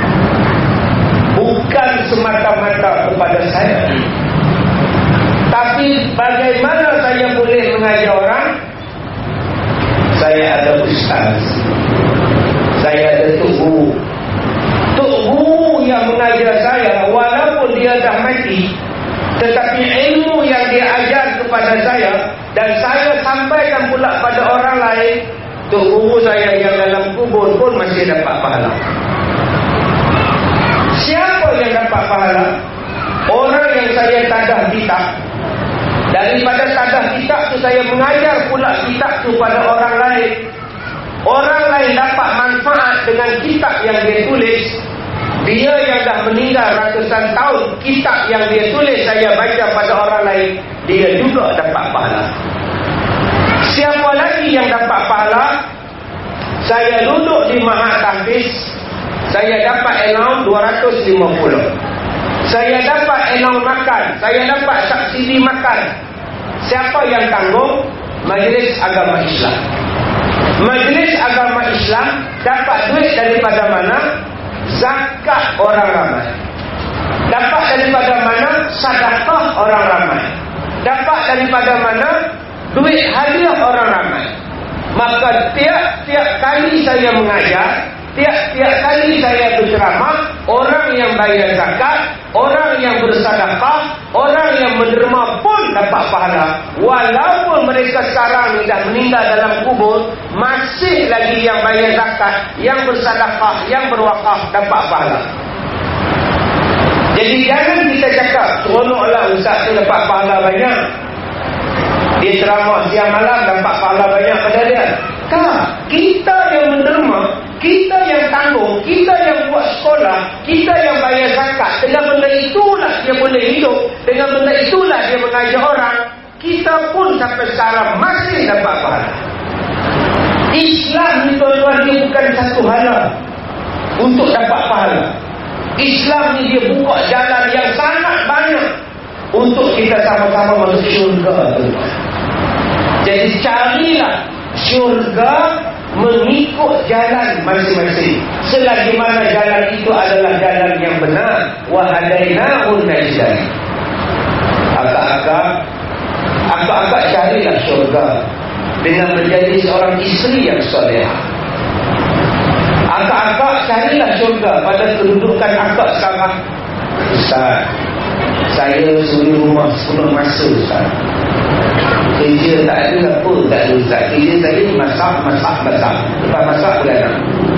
Speaker 3: Bukan semata-mata kepada saya, tapi bagaimana saya boleh mengajar orang? Saya ada ustaz, saya ada tok guru. Tok guru yang mengajar saya, walaupun dia dah mati, tetapi ilmu yang dia ajar kepada saya dan saya sampaikan pula pada orang lain, tok guru saya yang dalam kubur pun masih dapat pahala. Siapa yang dapat pahala? Orang yang saya tadah kitab. Daripada tadah kitab tu saya mengajar pula kitab tu pada orang lain. Orang lain dapat manfaat dengan kitab yang dia tulis. Dia yang dah meninggal ratusan tahun, kitab yang dia tulis saya baca pada orang lain, dia juga dapat pahala. Siapa lagi yang dapat pahala? Saya duduk di Mahat Tahfiz, saya dapat allowance dua ratus lima puluh. Saya dapat allowance makan, saya dapat subsidi makan. Siapa yang tanggung? Majlis Agama Islam. Majlis Agama Islam dapat duit daripada mana? Zakat orang ramai. Dapat daripada mana? Sedekah orang ramai. Dapat daripada mana? Duit hadiah orang ramai. Maka tiap-tiap kali saya mengajar, tiap-tiap kali saya berceramah, orang yang bayar zakat, orang yang bersedekah, orang yang menderma pun dapat pahala. Walaupun mereka sekarang ni dah meninggal dalam kubur, masih lagi yang bayar zakat, yang bersedekah, yang berwakaf dapat pahala. Jadi jangan kita cakap seronoklah ustaz tu dapat pahala banyak, dia ceramah siang malam dapat pahala banyak pada dia. Tak, kita yang menderma, kita yang tanggung, kita yang buat sekolah, kita yang bayar zakat. Dengan benda itulah dia boleh hidup, dengan benda itulah dia mengajar orang. Kita pun sampai sekarang masih dapat pahala. Islam ni tuan-tuan, dia bukan satu hala untuk dapat pahala. Islam ni dia buka jalan yang sangat banyak untuk kita sama-sama masuk syurga, tuan-tuan. Jadi carilah syurga mengikut jalan masing-masing. Selagi mana jalan itu adalah jalan yang benar. Wa hadainahun najdain. Akak-akak, akak-akak carilah syurga dengan menjadi seorang isteri yang solehah. Akak-akak carilah syurga pada kedudukan akak sekarang. Ustaz, saya suri rumah sepuluh masa Ustaz. Kerja tak ada apa, tak ada Ustaz. Kerja saya masak, masak, masak. Lepas masak beranak.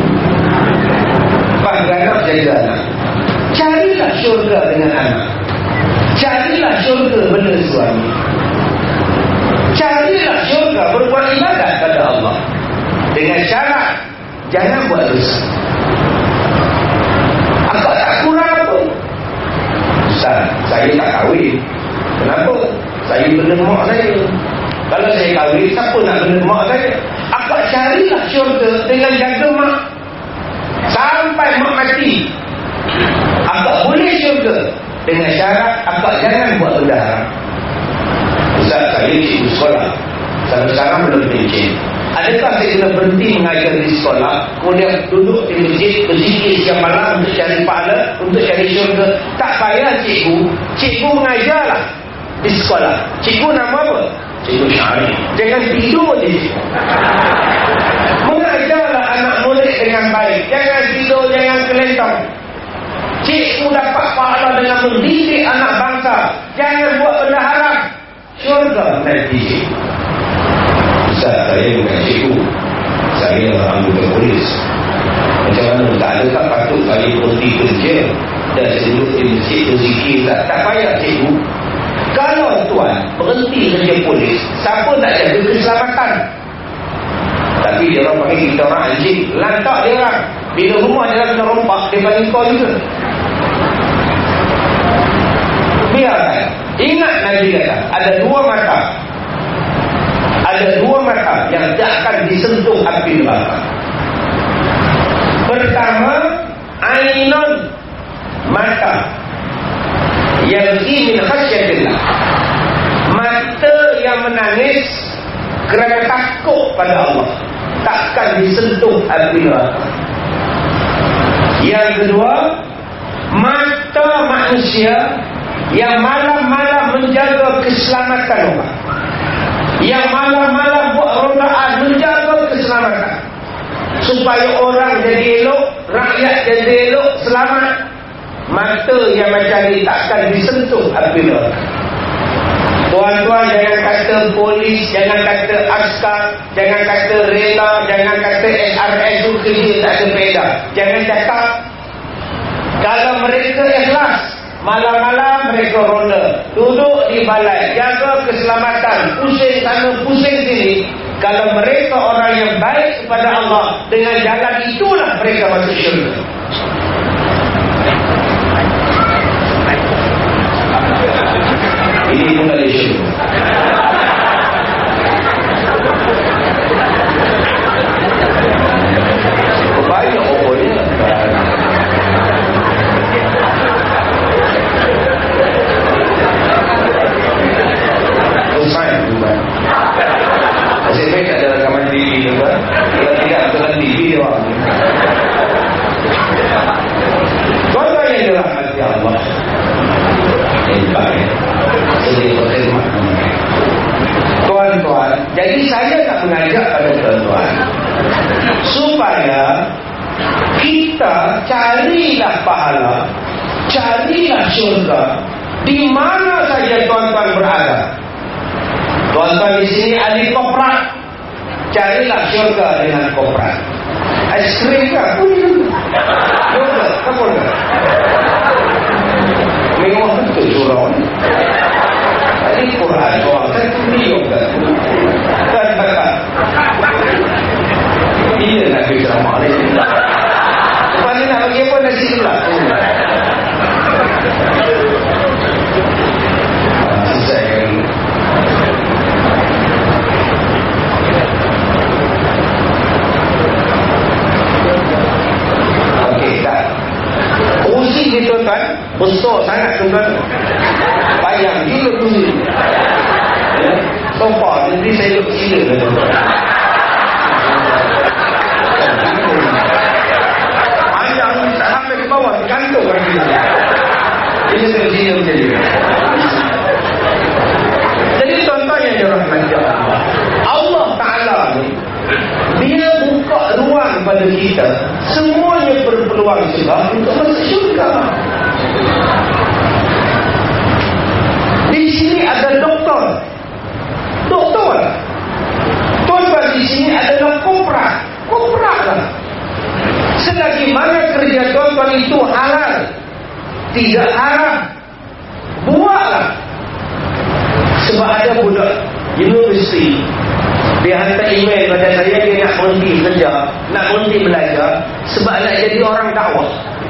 Speaker 3: Lepas beranak jaga anak. Carilah syurga dengan anak. Carilah syurga benda suami. Carilah syurga berbuat ibadat pada Allah. Dengan syarat jangan buat dosa. Akak tak kurang apa? Ustaz, saya tak kahwin. Kenapa? Saya benda mak saya. Kalau saya kahwin, siapa nak benda mak saya? Akak carilah syurga dengan jaga mak sampai mak mati. Akak boleh syurga dengan syarat akak jangan buat benda haram. Ustaz, saya cikgu sekolah, sampai sekarang belum pencen. Adakah saya kena berhenti mengajar di sekolah, kemudian duduk di masjid berzikir siang malam untuk cari pahala, untuk cari syurga? Tak payah cikgu. Cikgu mengajarlah di sekolah. Cikgu nama apa? Cikgu Syarif. Jangan tidur je. Mengajarlah anak murid dengan baik. Jangan tidur, jangan kelentong. Cikgu dapat pahala dengan mendidik anak bangsa. Jangan buat benda haram. Syurga nanti. Ustaz, saya bukan cikgu, saya anggota polis. Macam mana tak adakah patut saya berhenti kerja dan saya duduk di masjid berzikir? Tak, tak payah cikgu. Kalau tuan berhenti kerja polis, siapa nak jaga keselamatan? Tapi dia orang panggil kita orang anjing, lantak dia orang. Bila rumah dia orang kena rompak, dia panggil kau juga. Biarkan. Ingat Nabi kata, ada dua mata. Ada dua mata yang tak akan disentuh api neraka. Pertama, ainun, mata yang min khasyatillah, mata yang menangis kerana takut pada Allah, takkan disentuh api neraka. Yang kedua, mata manusia yang malam-malam menjaga keselamatan orang, yang malam-malam buat rondaan menjaga keselamatan, supaya orang jadi elok, rakyat jadi elok, selamat. Mata yang macam ni takkan disentuh api neraka. Tuan-tuan, jangan kata polis, jangan kata askar, jangan kata rela, jangan kata S R S tu kerja tak ada faedah. Jangan cakap. Kalau mereka ikhlas, malam-malam mereka ronda, duduk di balai, jaga keselamatan, pusing sana, pusing sini. Kalau mereka orang yang baik kepada Allah, dengan jalan itulah mereka masuk syurga. Ini pun ada syurga. Banyak pokoknya. Usai juga. Asyik baik ada rekaman T V juga. Kalau tidak, bukan T V dia orang. Tuan-tuan yang dirahmati Allah, hebat ya. Jadi berkhidmat. Tuan-tuan, jadi saya nak mengajak pada tuan-tuan supaya kita carilah pahala, carilah syurga di mana saja tuan-tuan berada. Tuan-tuan di sini ahli koprak, carilah syurga dengan koprak. Es krim ke? Yoga, apa ke? Mewah betul surau ni. Ini Quran doang, kan ini yoga. Dan kata, iya nak pergi ceramah ni. Lepas ni nak bagi apa nasi gelap? Selesai kan? Okey, tak. Kursi ni tuan-tuan besar sangat tuan-tuan. Bayang gila kursi. Ya, sofa jadi saya duduk sila tuan-tuan. Panjang tak sampai ke bawah, gantung kaki dia. Ini saya sila macam ni. Jadi tuan-tuan yang dirahmati Allah, Allah Ta'ala ni, dia buka ruang pada kita, semuanya berpeluang juga untuk masuk syurga. Di sini ada doktor, doktor. Tuan-tuan, di sini adalah koprak, koprak lah. Selagi mana kerja tuan-tuan itu halal, tidak haram, buatlah. Sebab ada budak universiti, dia hantar email pada saya, dia nak berhenti kerja, nak berhenti belajar sebab nak jadi orang dakwah.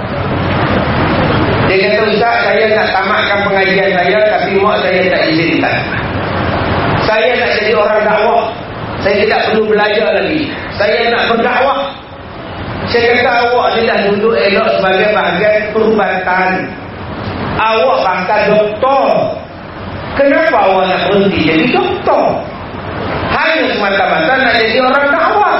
Speaker 3: Dia kata, Ustaz, saya nak tamatkan pengajian saya, tapi mak saya tak izinkan. Saya nak jadi orang dakwah, saya tidak perlu belajar lagi, saya nak berdakwah. Saya kata, awak ni dah duduk elok sebagai bahagian perubatan, awak bakal doktor, kenapa awak nak berhenti jadi doktor? Hanya semata-mata nak jadi orang dakwah.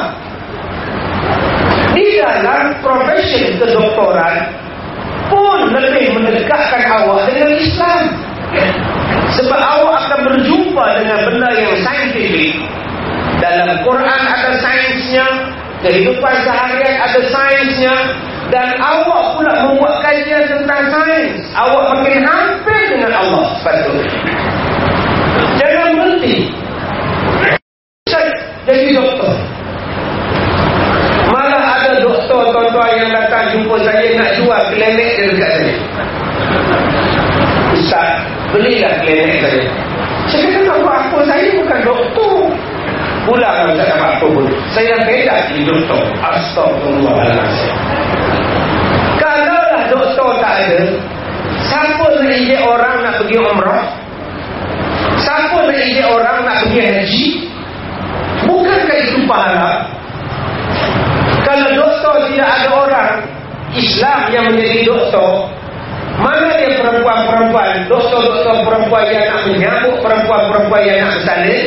Speaker 3: Di dalam profesi kedoktoran pun lebih mendekatkan awak dengan Islam. Sebab awak akan berjumpa dengan benda yang saintifik. Dalam Quran ada sainsnya, kehidupan seharian ada sainsnya, dan awak pula membuat kajian tentang sains. Awak makin hampir dengan Allah sepatutnya. Jangan berhenti jadi doktor. Malah ada doktor tuan-tuan yang datang jumpa saya nak jual klinik dia dekat saya. Ustaz, belilah klinik saya. Saya kata, tak apa-apa, saya bukan doktor. Pulang Ustaz, tak apa-apa pun. Saya beda jadi doktor. Astagfirullahaladzim. Kalaulah doktor tak ada, siapa nak ijek orang nak pergi umrah? Siapa nak ijek orang nak pergi haji? Bukankah itu pahala? Kalau doktor tidak ada orang Islam yang menjadi doktor, mana dia perempuan-perempuan, doktor-doktor perempuan yang nak menyambut, perempuan-perempuan yang nak bersalin?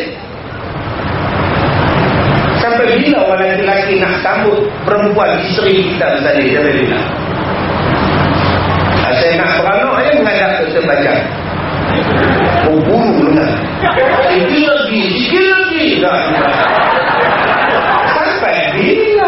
Speaker 3: Sampai bila orang lelaki nak sambut perempuan isteri kita bersalin? Sampai bila? Saya nak beranak, saya menghadap ke sebajang. Oh, buru dengar. Sikit lagi, sikit lagi. Tak. Sampai bila?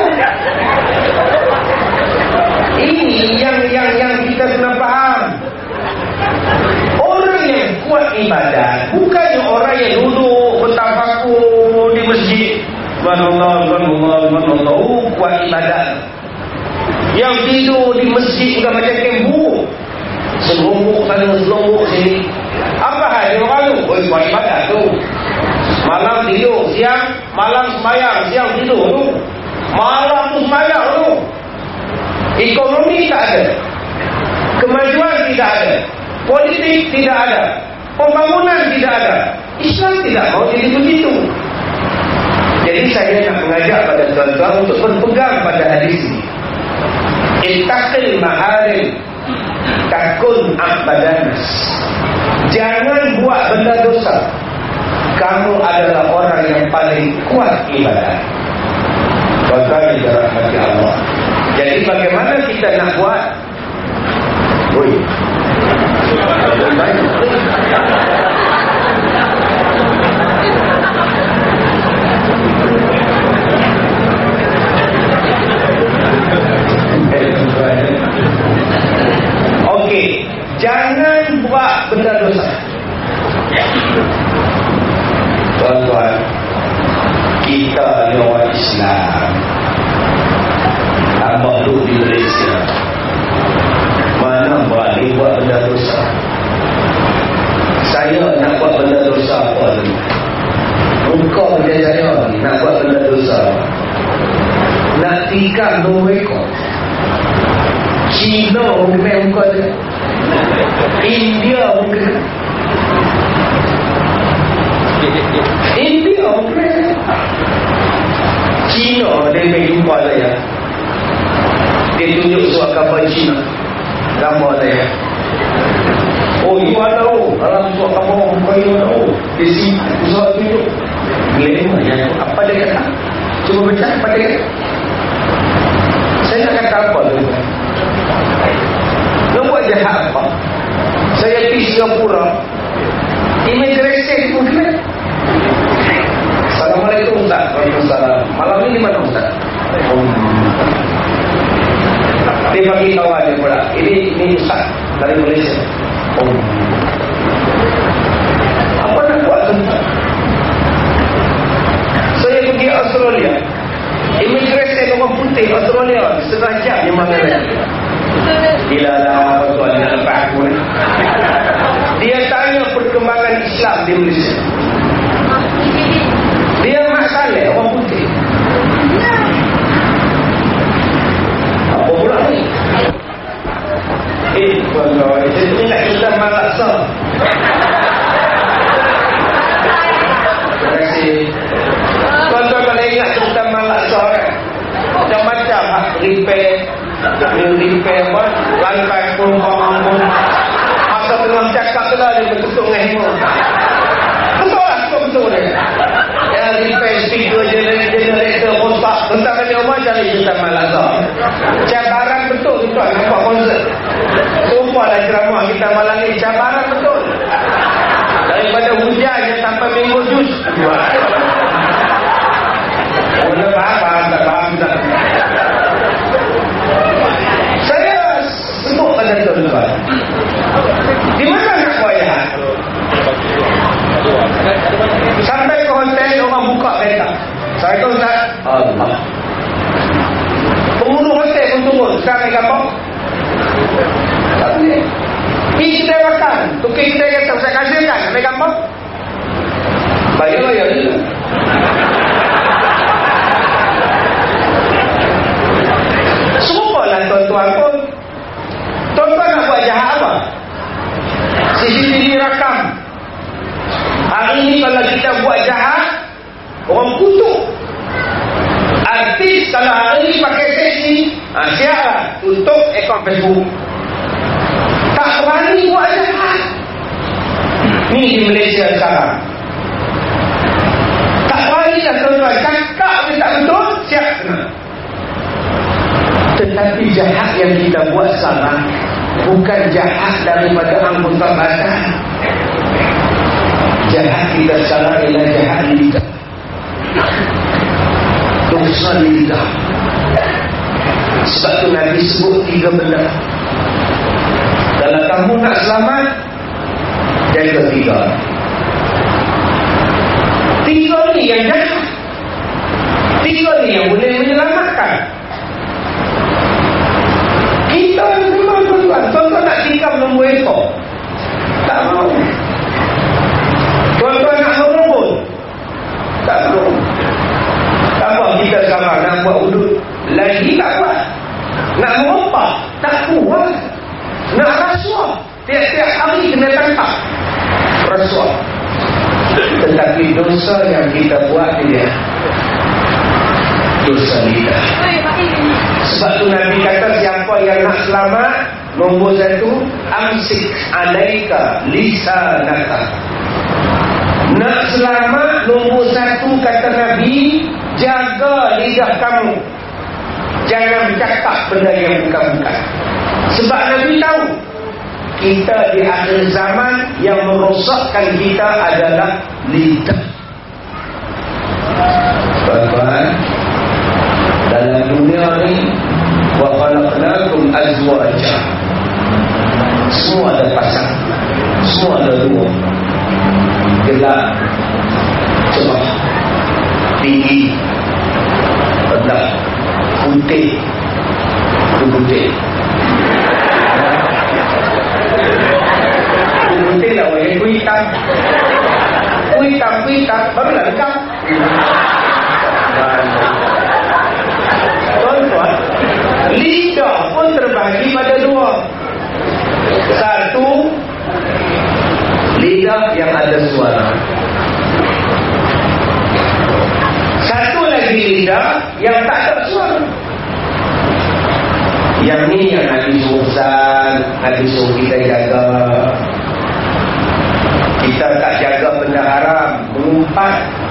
Speaker 3: Ini yang yang yang kita kena faham. Orang yang kuat ibadat bukannya orang yang duduk bertafakur di masjid. Subhanallah, subhanallah, subhanallah. Oh, kuat ibadat. Yang tidur di masjid sudah macam kembu. Selombok sana, selombok sini. Apa hal dia orang tu? Oh, kuat ibadat tu. Malam tidur, siang malam sembahyang, siang tidur tu. Malam tu sembahyang tu. Ekonomi tak ada, kemajuan tidak ada, politik tidak ada, pembangunan tidak ada. Islam tidak mau jadi begitu. Jadi saya nak mengajak pada tuan-tuan untuk berpegang pada hadis ini. Ittaqil maharim takun abadanas. Jangan buat benda dosa. Kamu adalah orang yang paling kuat ibadah. Tuan-tuan yang dirahmati Allah. Jadi bagaimana kita nak buat? Oi. Okey, jangan buat benda dosa. Tuan-tuan, kita ni orang Islam. Abang duduk di Malaysia, mana berani buat benda dosa? Saya nak buat benda dosa apa ni? Engkau macam saya ni nak buat benda dosa, nak tikam nombor ekor. Cina mungkin muka dia, India mungkin, India mungkin, Cina dia main jumpa saya. Dia tunjuk surat kapal Cina, gambar saya. Oh, you ada oh, dalam surat kapal muka you ada oh. Dia si surat tunjuk. Glamour ya. Apa dia kata? Cuba baca apa dia kata. Saya nak kata apa tu? Dia buat jahat apa? Saya pergi Singapura, imigresen pun kena. Assalamualaikum Ustaz. Waalaikumsalam. Malam ni di mana Ustaz? Oh. Dia bagi kawan dia pula, ini ini Ustaz dari Malaysia. Oh. Apa nak buat tu? Saya pergi Australia, imigresen orang putih Australia setengah jam dia makan lagi. Gila lah apa tuan nak lepas aku ni. Dia tanya perkembangan Islam di Malaysia. Dia Mak Saleh orang putih. Apa pula ni? Eh, tuan-tuan, saya nak kita malaksa. Terima kasih. Tuan-tuan kalau ingat cerita malaksa kan? Macam-macam hak repair, repair apa? Lantai pun, bangun pun. Masa tengah cakap tu lah dia berketuk dengan hima. Betul lah, betul-betul dia. Yang repair speaker, generator, rosak. Tentang kami rumah cari cerita malaksa. Cabaran betul tuan, nampak konsert. Sumpahlah ceramah kita malam ni, cabaran betul. Daripada hujan yang sampai minggu jus. Boleh faham, tak faham tak. Saya sebut pada tuan-tuan, di mana nak wayah? Sampai ke hotel orang buka kereta. Saya kata Ustaz, Allah. Penghulu hotel pun turun. Sekarang naik kapal. Tak boleh. Pergi kedai makan. Tukik kita kata Ustaz Kazim kan ambil gambar. Bayar ya dia. Serupalah tuan-tuan pun. Tuan-tuan nak buat jahat apa? C C T V rakam. Hari ini kalau kita buat jahat, orang kutuk. Artis kalau hari ini pakai seksi, ha, siap lah tutup akaun Facebook. Tak berani buat jahat. Ni di Malaysia sekarang. Tak berani lah tuan-tuan. Cakap dia tak betul, siap kena. Tetapi jahat yang kita buat sekarang bukan jahat daripada anggota badan. Jahat kita sekarang ialah jahat lidah. Dosa lidah. Sebab tu Nabi sebut tiga benda. Kalau kamu nak selamat, jaga tiga. Tiga ni yang jahat. Tiga ni yang boleh menyelamatkan. Kita memang tuan-tuan, tuan-tuan nak tikam nombor ekor, tak mahu. Tuan-tuan nak merobot, tak mahu. Tak apa kita sekarang nak buat udut, lagi tak buat. Nak merompak, tak kuat. Nak rasuah, tiap-tiap hari kena tangkap rasuah. Tetapi dosa yang kita buat dia dosa lidah. Sebab tu Nabi kata siapa yang nak selamat, nombor satu, amsik alaika lisanaka. Nak selamat, nombor satu kata Nabi, jaga lidah kamu. Jangan cakap benda yang bukan-bukan. Sebab Nabi tahu kita di akhir zaman yang merosakkan kita adalah lidah. Tuan-tuan, dalam dunia ni wa khalaqnakum azwaja. Semua ada pasang, semua ada dua. Gelap, cerah, tinggi, rendah, putih, putih. Putih lah orang yang hitam. Hitam, hitam, barulah hitam. Tuan-tuan, lidah pun terbagi pada dua. Satu, lidah yang ada suara. Satu lagi lidah yang tak ada suara. Yang ni yang Nabi suruh Nabi suruh kita jaga. Kita tak jaga benda haram, mengumpat.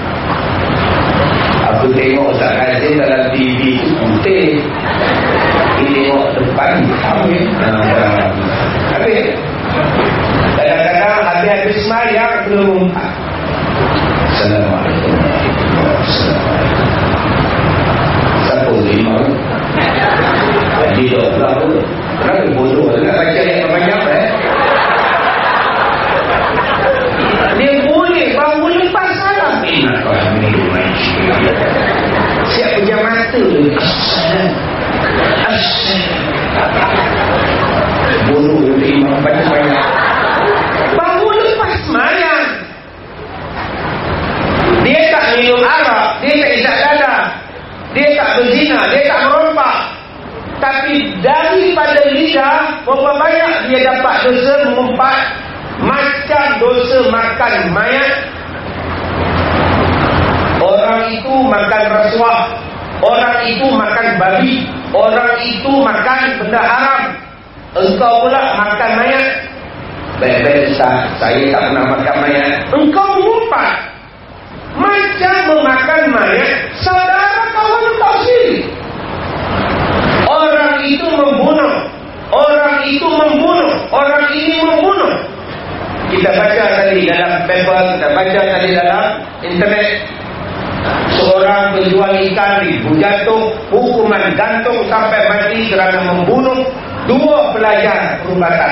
Speaker 3: Aku tengok Ustaz Kazim dalam T V tu putih. Dia tengok depan habis. Habis. Kadang-kadang habis-habis semayang belum mengumpat. Assalamualaikum. Siapa lima? Haji dok pula pun. Kenapa bodoh? Nak baca yang banyak eh? Dia boleh baru lepas salam. Siap pejam mata tu. Assalam. Assalam. Bodoh dia imam baca banyak. Baru lepas semayang. Dia tak minum arak, dia tak isap dada, dia tak berzina, dia tak merompak. Tapi daripada lidah, berapa banyak dia dapat dosa mengumpat. Macam dosa makan mayat. Orang itu makan rasuah, orang itu makan babi, orang itu makan benda haram. Engkau pula makan mayat. Baik-baik Ustaz, saya tak pernah makan mayat. Engkau mengumpat macam memakan mayat saudara kawan engkau sendiri. Orang itu membunuh, orang itu membunuh, orang ini membunuh. Kita baca tadi dalam paper, kita baca tadi dalam internet. Seorang penjual ikan dijatuh hukuman gantung sampai mati kerana membunuh dua pelajar perubatan.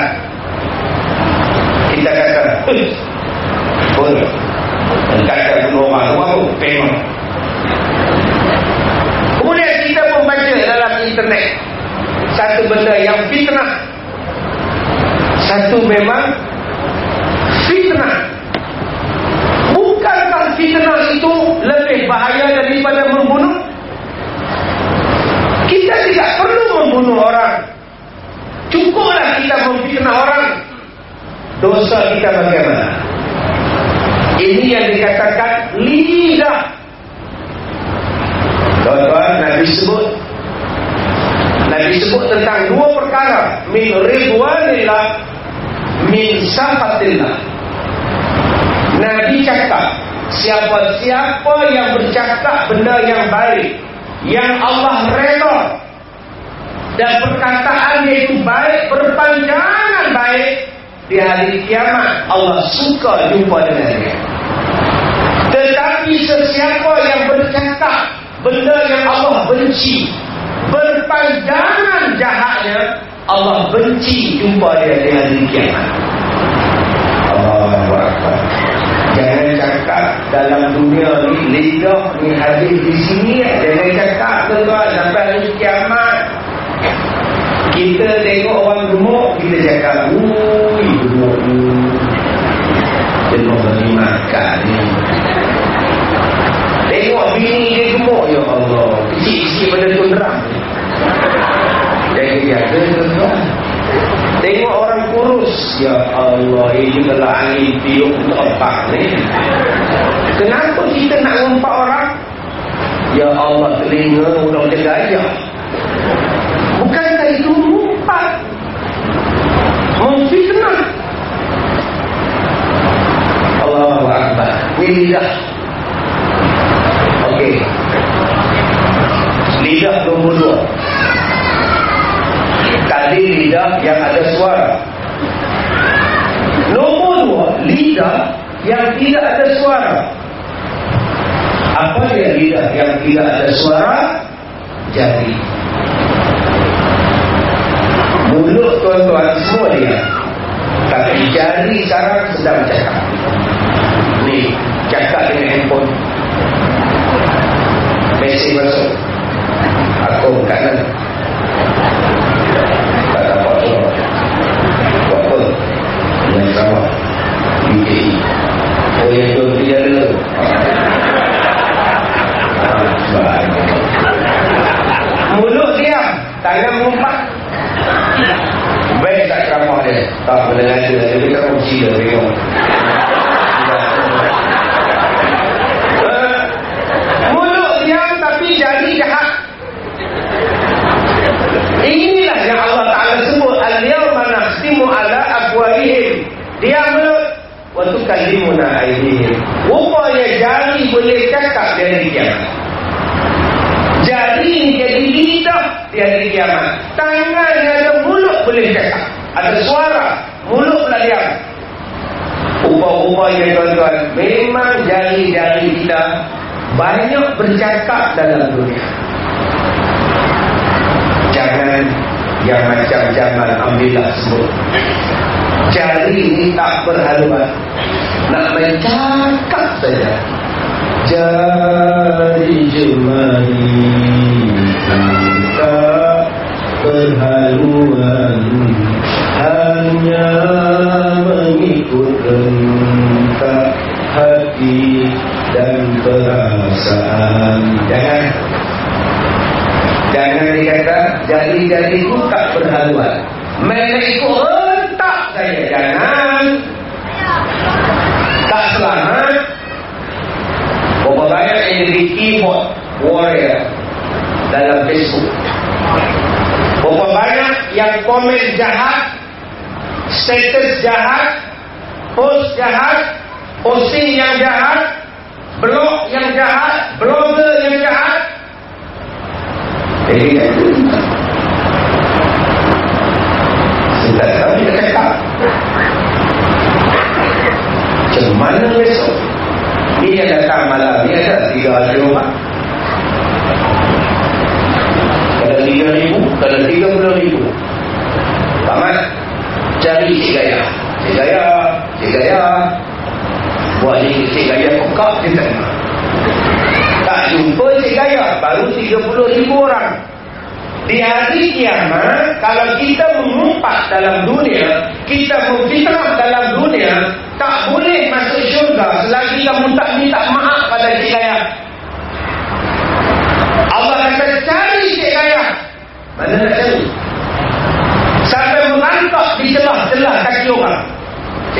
Speaker 3: Kita kata, pun kata bunuh orang luar pun tengok. Kemudian kita pun baca dalam internet satu benda yang fitnah. Satu memang dosa kita bagaimana? Ini yang dikatakan lidah. Tuan-tuan, Nabi sebut Nabi sebut tentang dua perkara, min ridwanillah, min safatillah. Nabi cakap, siapa-siapa yang bercakap benda yang baik, yang Allah redha, dan perkataan dia itu baik, berpanjangan baik, di hari kiamat Allah suka jumpa dengan dia. Tetapi sesiapa yang bercakap benda yang Allah benci, berpanjangan jahatnya, Allah benci jumpa dia di hari kiamat. Allahu Akbar. Jangan cakap dalam dunia ni, lidah ni hadis di sini, jangan cakap tuan sampai hari kiamat. Kita tengok orang gemuk, kita cakap, ui gemuk ni, gemuk bagi makan ni. Tengok bini dia gemuk, ya Allah, kecil sikit pada tundrang. Jaga-jaga tuan. Tengok orang kurus, ya Allah, ini kalau angin tiup terbang ni. Kenapa kita nak ngumpat orang? Ya Allah, telinga udah macam gajah. Bukankah itu ngumpat, memfitnah? Allahu Akbar. Ini lidah. Okey, lidah nombor dua. Tadi lidah yang ada suara. Nombor dua, lidah yang tidak ada suara. Apa dia lidah yang tidak ada suara? Jari. Mulut tuan-tuan semua dia, tapi jari sekarang sedang cakap. Ni, cakap dengan handphone. Mesej masuk, aku kanan. Tak dapat apa. Buat apa? Yang sama U K E. Oh, yang tu dia ada. Mulut diam, tangan mengumpat. Baik tak ceramah dia? Tak boleh ada. Dia tak uji dah tengok. Mulut diam tapi jari jahat. Inilah yang Allah Ta'ala sebut, al-yawma nakhtimu ala afwahihim. Diam mulut, wa tukallimuna aydihim. Rupanya jari boleh cakap di hari kiamat. Jari ini jadi lidah di hari kiamat. Tangan yang ada mulut boleh cakap, ada suara, mulut pula diam. Rupa-rupanya tuan-tuan, memang jari-jari kita banyak bercakap dalam dunia. Jangan yang macam zaman ambillah sebut, jari ini tak berhaluan, nak main cakap saja. Jari jemari tak berhaluan, hanya mengikut rentak hati dan perasaan. Jangan Jangan dikata jari-jariku tak berhaluan, main ikut rentak saya. Jangan. Tak selamat. Berapa banyak yang jadi keyboard warrior dalam Facebook. Berapa banyak yang komen jahat, status jahat, post jahat, posting yang jahat, blog yang jahat, blogger yang jahat. Jadi sudah tahu dia cakap macam mana besok. Ini yang datang malam ni ada tiga hari rumah. Kalau tiga ribu, kalau tiga puluh ribu, Paman cari Cik Gaya, Cik Gaya, Cik Gaya, buat ni Cik Gaya pekak dia terima. Tak jumpa Cik Gaya, baru tiga puluh ribu orang. Di hari kiamat, kalau kita mengumpat dalam dunia, kita memfitnah dalam dunia, tak boleh masuk syurga selagi kamu tak minta maaf pada Cik Gaya. Allah kata cari Cik Gaya. Mana nak cari? Sampai mengantok di celah-celah kaki orang.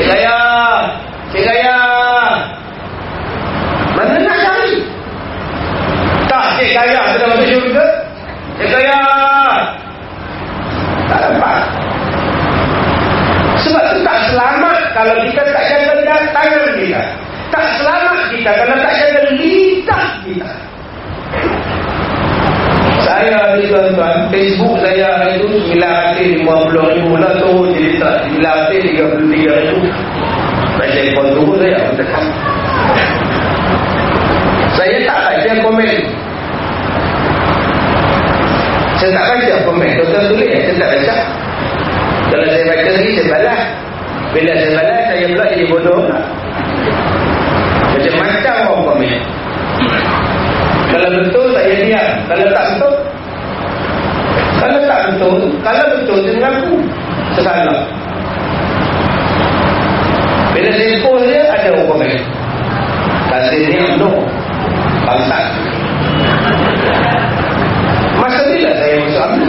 Speaker 3: kalau kita tak jaga tangan kita. Tak selamat kita kalau tak jaga lidah kita. Saya ni tuan-tuan, Facebook saya hari itu sembilan ratus lima puluh ribu lah tu, jadi tak sembilan ratus tiga puluh tiga ribu. Baca ikon tu saya tekan. Saya tak baca komen. Saya tak baca komen. Tuan-tuan tulis, saya tak baca. Kalau saya baca lagi, saya balas. Bila saya balas, saya pula jadi bodoh. Macam-macam orang komen. Kalau betul, saya diam. Kalau tak betul, kalau tak betul, kalau betul, saya mengaku salah. Bila saya post dia, ada orang komen. Kata ni amno, bangsat. Masa bila saya masuk amno?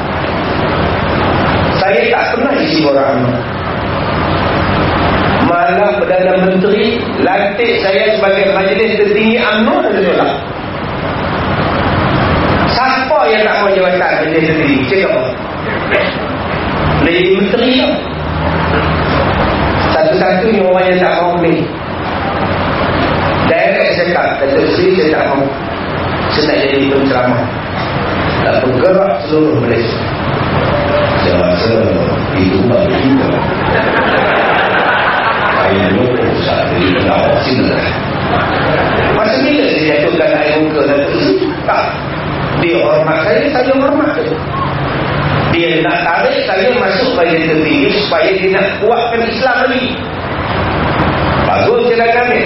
Speaker 3: Saya tak pernah isi orang amno. Malah Perdana Menteri lantik saya sebagai majlis tertinggi amno dan tolak. Siapa yang tak mau jawatan majlis tertinggi? Cakap apa? Jadi menteri tak? Satu-satunya orang yang tak mau ni. Direct cakap, Datuk Seri saya tak mau. Saya nak jadi penceramah. Tak bergerak seluruh Malaysia. Saya rasa itu bagi kita. Saya lupa usah jadi pengawal sila. Masa bila saya jatuhkan air muka Datuk Seri? Tak. Dia hormat saya, saya hormat dia. Dia nak tarik saya masuk majlis tertinggi supaya dia nak kuatkan Islam lagi. Bagus jalan kami.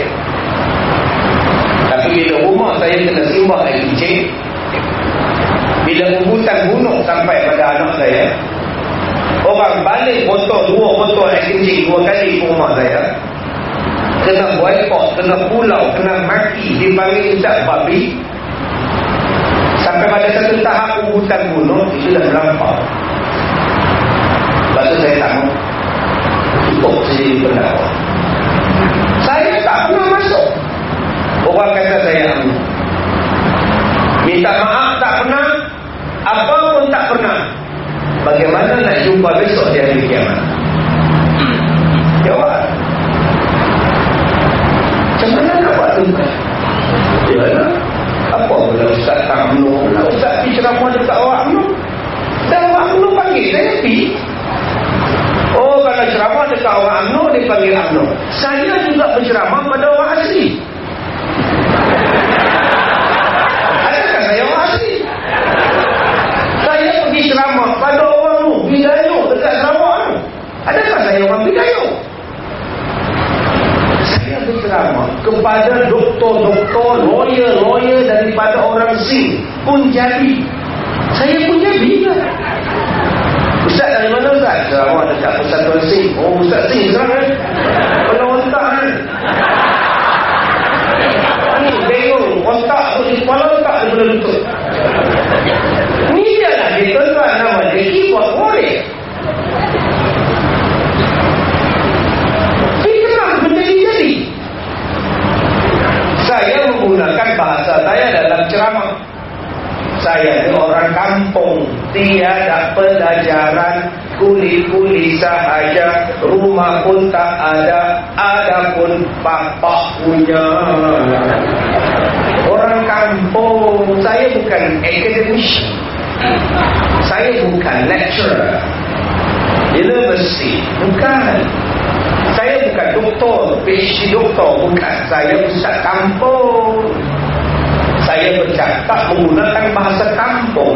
Speaker 3: Tapi bila rumah saya kena simbah air kencing, bila ubutan bunuh sampai pada anak saya, orang balik botol dua botol air kencing dua kali ke rumah saya, kena boykot, kena pulau, kena maki, dipanggil ucap babi. Sampai pada satu tahap ubutan bunuh, itu dah melampau. Lepas tu saya tak mau. Cukup saya jadi pendakwa. Saya tak pernah masuk. Orang kata saya amno. Minta maaf tak pernah. Apa pun tak pernah. Bagaimana nak jumpa besok di hari kiamat? Jawab. Macam mana nak buat tu? Ya lah. Apa pula Ustaz tak amno? Ustaz pergi ceramah dekat orang amno. Dan orang amno panggil saya pergi. Oh, kalau ceramah dekat orang amno, dia panggil amno. Saya juga berceramah pada orang asli. Adakah saya orang asli? Saya pergi ceramah pada orang tu, Bidayuh dekat Sarawak tu. Adakah saya orang Bidayuh? Saya berceramah kepada doktor-doktor, lawyer-lawyer daripada orang Sing pun jadi. Saya pun jadi kan? Ustaz dari mana Ustaz? Ceramah dekat Persatuan Sing. Oh, Ustaz Sing sekarang kan? Kena otak kan? Ni bingung. Otak tu di kepala otak dia boleh lutut. Ni dia lah dia tuan-tuan nama dia keyboard warrior. Fitnah menjadi-jadi. Saya menggunakan bahasa saya dalam ceramah. Saya ni orang kampung, tiada pelajaran, kuli-kuli sahaja, rumah pun tak ada, ada pun bapak punya. Orang kampung, saya bukan academician, saya bukan lecturer, university, bukan. Saya bukan doktor, PhD doktor, bukan. Saya ustaz kampung. Saya bercakap menggunakan bahasa kampung.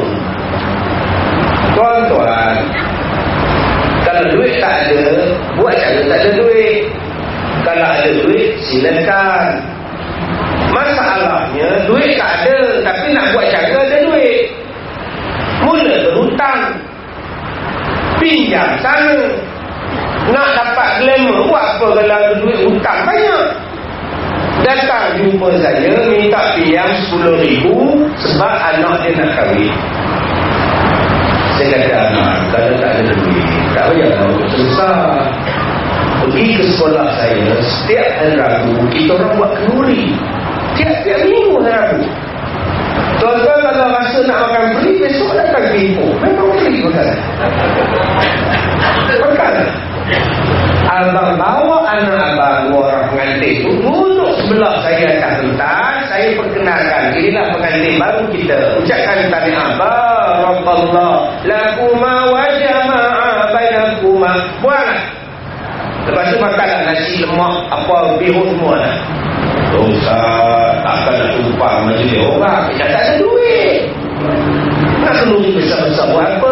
Speaker 3: Tuan-tuan, kalau duit tak ada, buat cara tak ada duit. Kalau ada duit, silakan. Masalahnya, duit tak ada, tapi nak buat cara ada duit. Mula berhutang, pinjam sana. Nak dapat glamour, buat apa kalau ada duit hutang banyak? Datang jumpa saya, minta pinjam sepuluh ribu sebab anak dia nak kahwin. Saya kata, anak, kalau tak ada duit, tak payah untuk selesai. Pergi ke sekolah saya, setiap hari Rabu, kita orang buat kenduri. Tiap-tiap minggu hari Rabu. Tuan-tuan kalau rasa nak makan free, besok datang ke Ipoh. Memang free makan. Makan. abang bawa anak abang, dua orang pengantin tu duduk sebelah saya atas pentas. Saya perkenalkan, inilah pengantin baru kita. Ucapkan tahniah barakallah lakuma wa jama'a bainakuma. Buanglah. Lepas tu makanlah nasi lemak apa bihun semua lah. Ustaz, takkan nak tumpang majlis orang, kita tak ada duit. Nak kenduri besar-besar buat apa?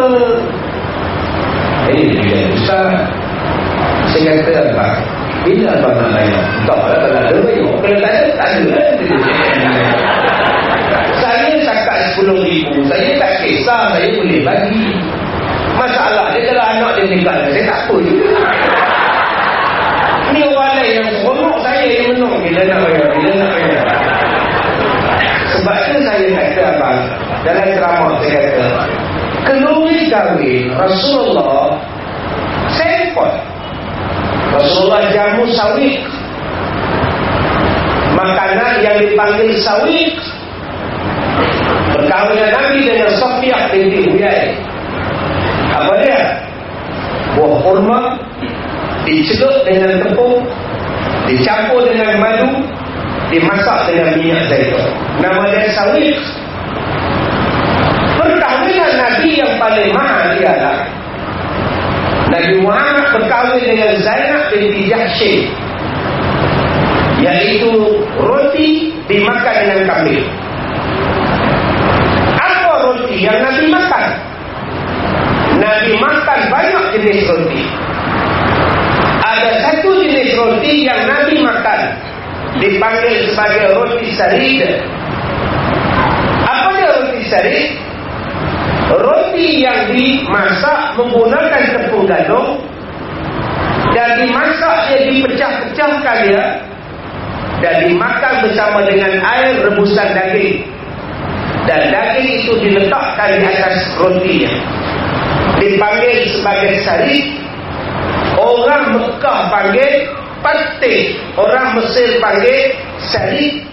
Speaker 3: Ini dia Ustaz. Saya kata abang, bila abang nak bayar? Tak lah, tak ada bayar. Kalau tak ada, tak ada lah. Saya cakap sepuluh ribu, saya tak kisah, saya boleh bagi. Masalah dia kalau anak dia tinggal, saya tak apa juga. Ni orang lain yang seronok, saya yang menung. Bila nak bayar, bila nak bayar. Sebab tu saya kata abang, dalam ceramah saya kata, kenduri kahwin Rasulullah sempot. Rasulullah jamu sawik, makanan yang dipanggil sawik. Perkahwinan Nabi dengan Safiyah binti Huyai, apa dia? Buah kurma dicelup dengan tepung, dicampur dengan madu, dimasak dengan minyak zaitun. Nama dia sawik. Perkahwinan Nabi yang paling mahal ialah Nabi Muhammad berkahwin dengan Zainab binti Jahsy, iaitu roti dimakan dengan kambing. Apa roti yang Nabi makan? Nabi makan banyak jenis roti. Ada satu jenis roti yang Nabi makan, dipanggil sebagai roti sarid. Apa dia roti sarid? Roti yang dimasak menggunakan tepung gandum dan dimasak dia dipecah-pecahkan dia dan dimakan bersama dengan air rebusan daging, dan daging itu diletakkan di atas rotinya, dipanggil sebagai sarid. Orang Mekah panggil patih, orang Mesir panggil sarid.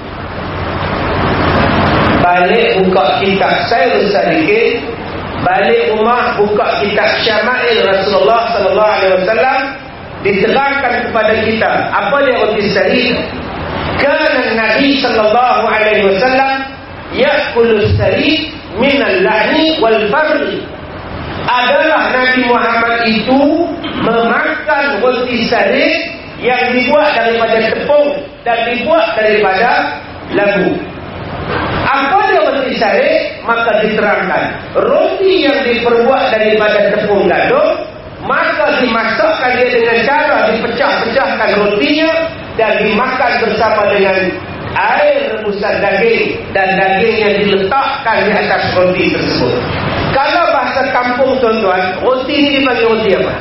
Speaker 3: Balik buka kitab Sairus Salikin, balik rumah buka kitab Syama'il Rasulullah sallallahu alaihi wasallam, diterangkan kepada kita apa dia roti sarid. Kana Nabi sallallahu alaihi wasallam ya'kulu sarid min al-lahni wal farri. Adalah Nabi Muhammad itu memakan roti sarid yang dibuat daripada tepung dan dibuat daripada labu. Apa dia roti sarid? Maka diterangkan, roti yang diperbuat daripada tepung gandum, maka dimasakkan dia dengan cara dipecah-pecahkan rotinya dan dimakan bersama dengan air rebusan daging, dan dagingnya diletakkan di atas roti tersebut. Kalau bahasa kampung tuan-tuan, roti ini dipanggil roti apa?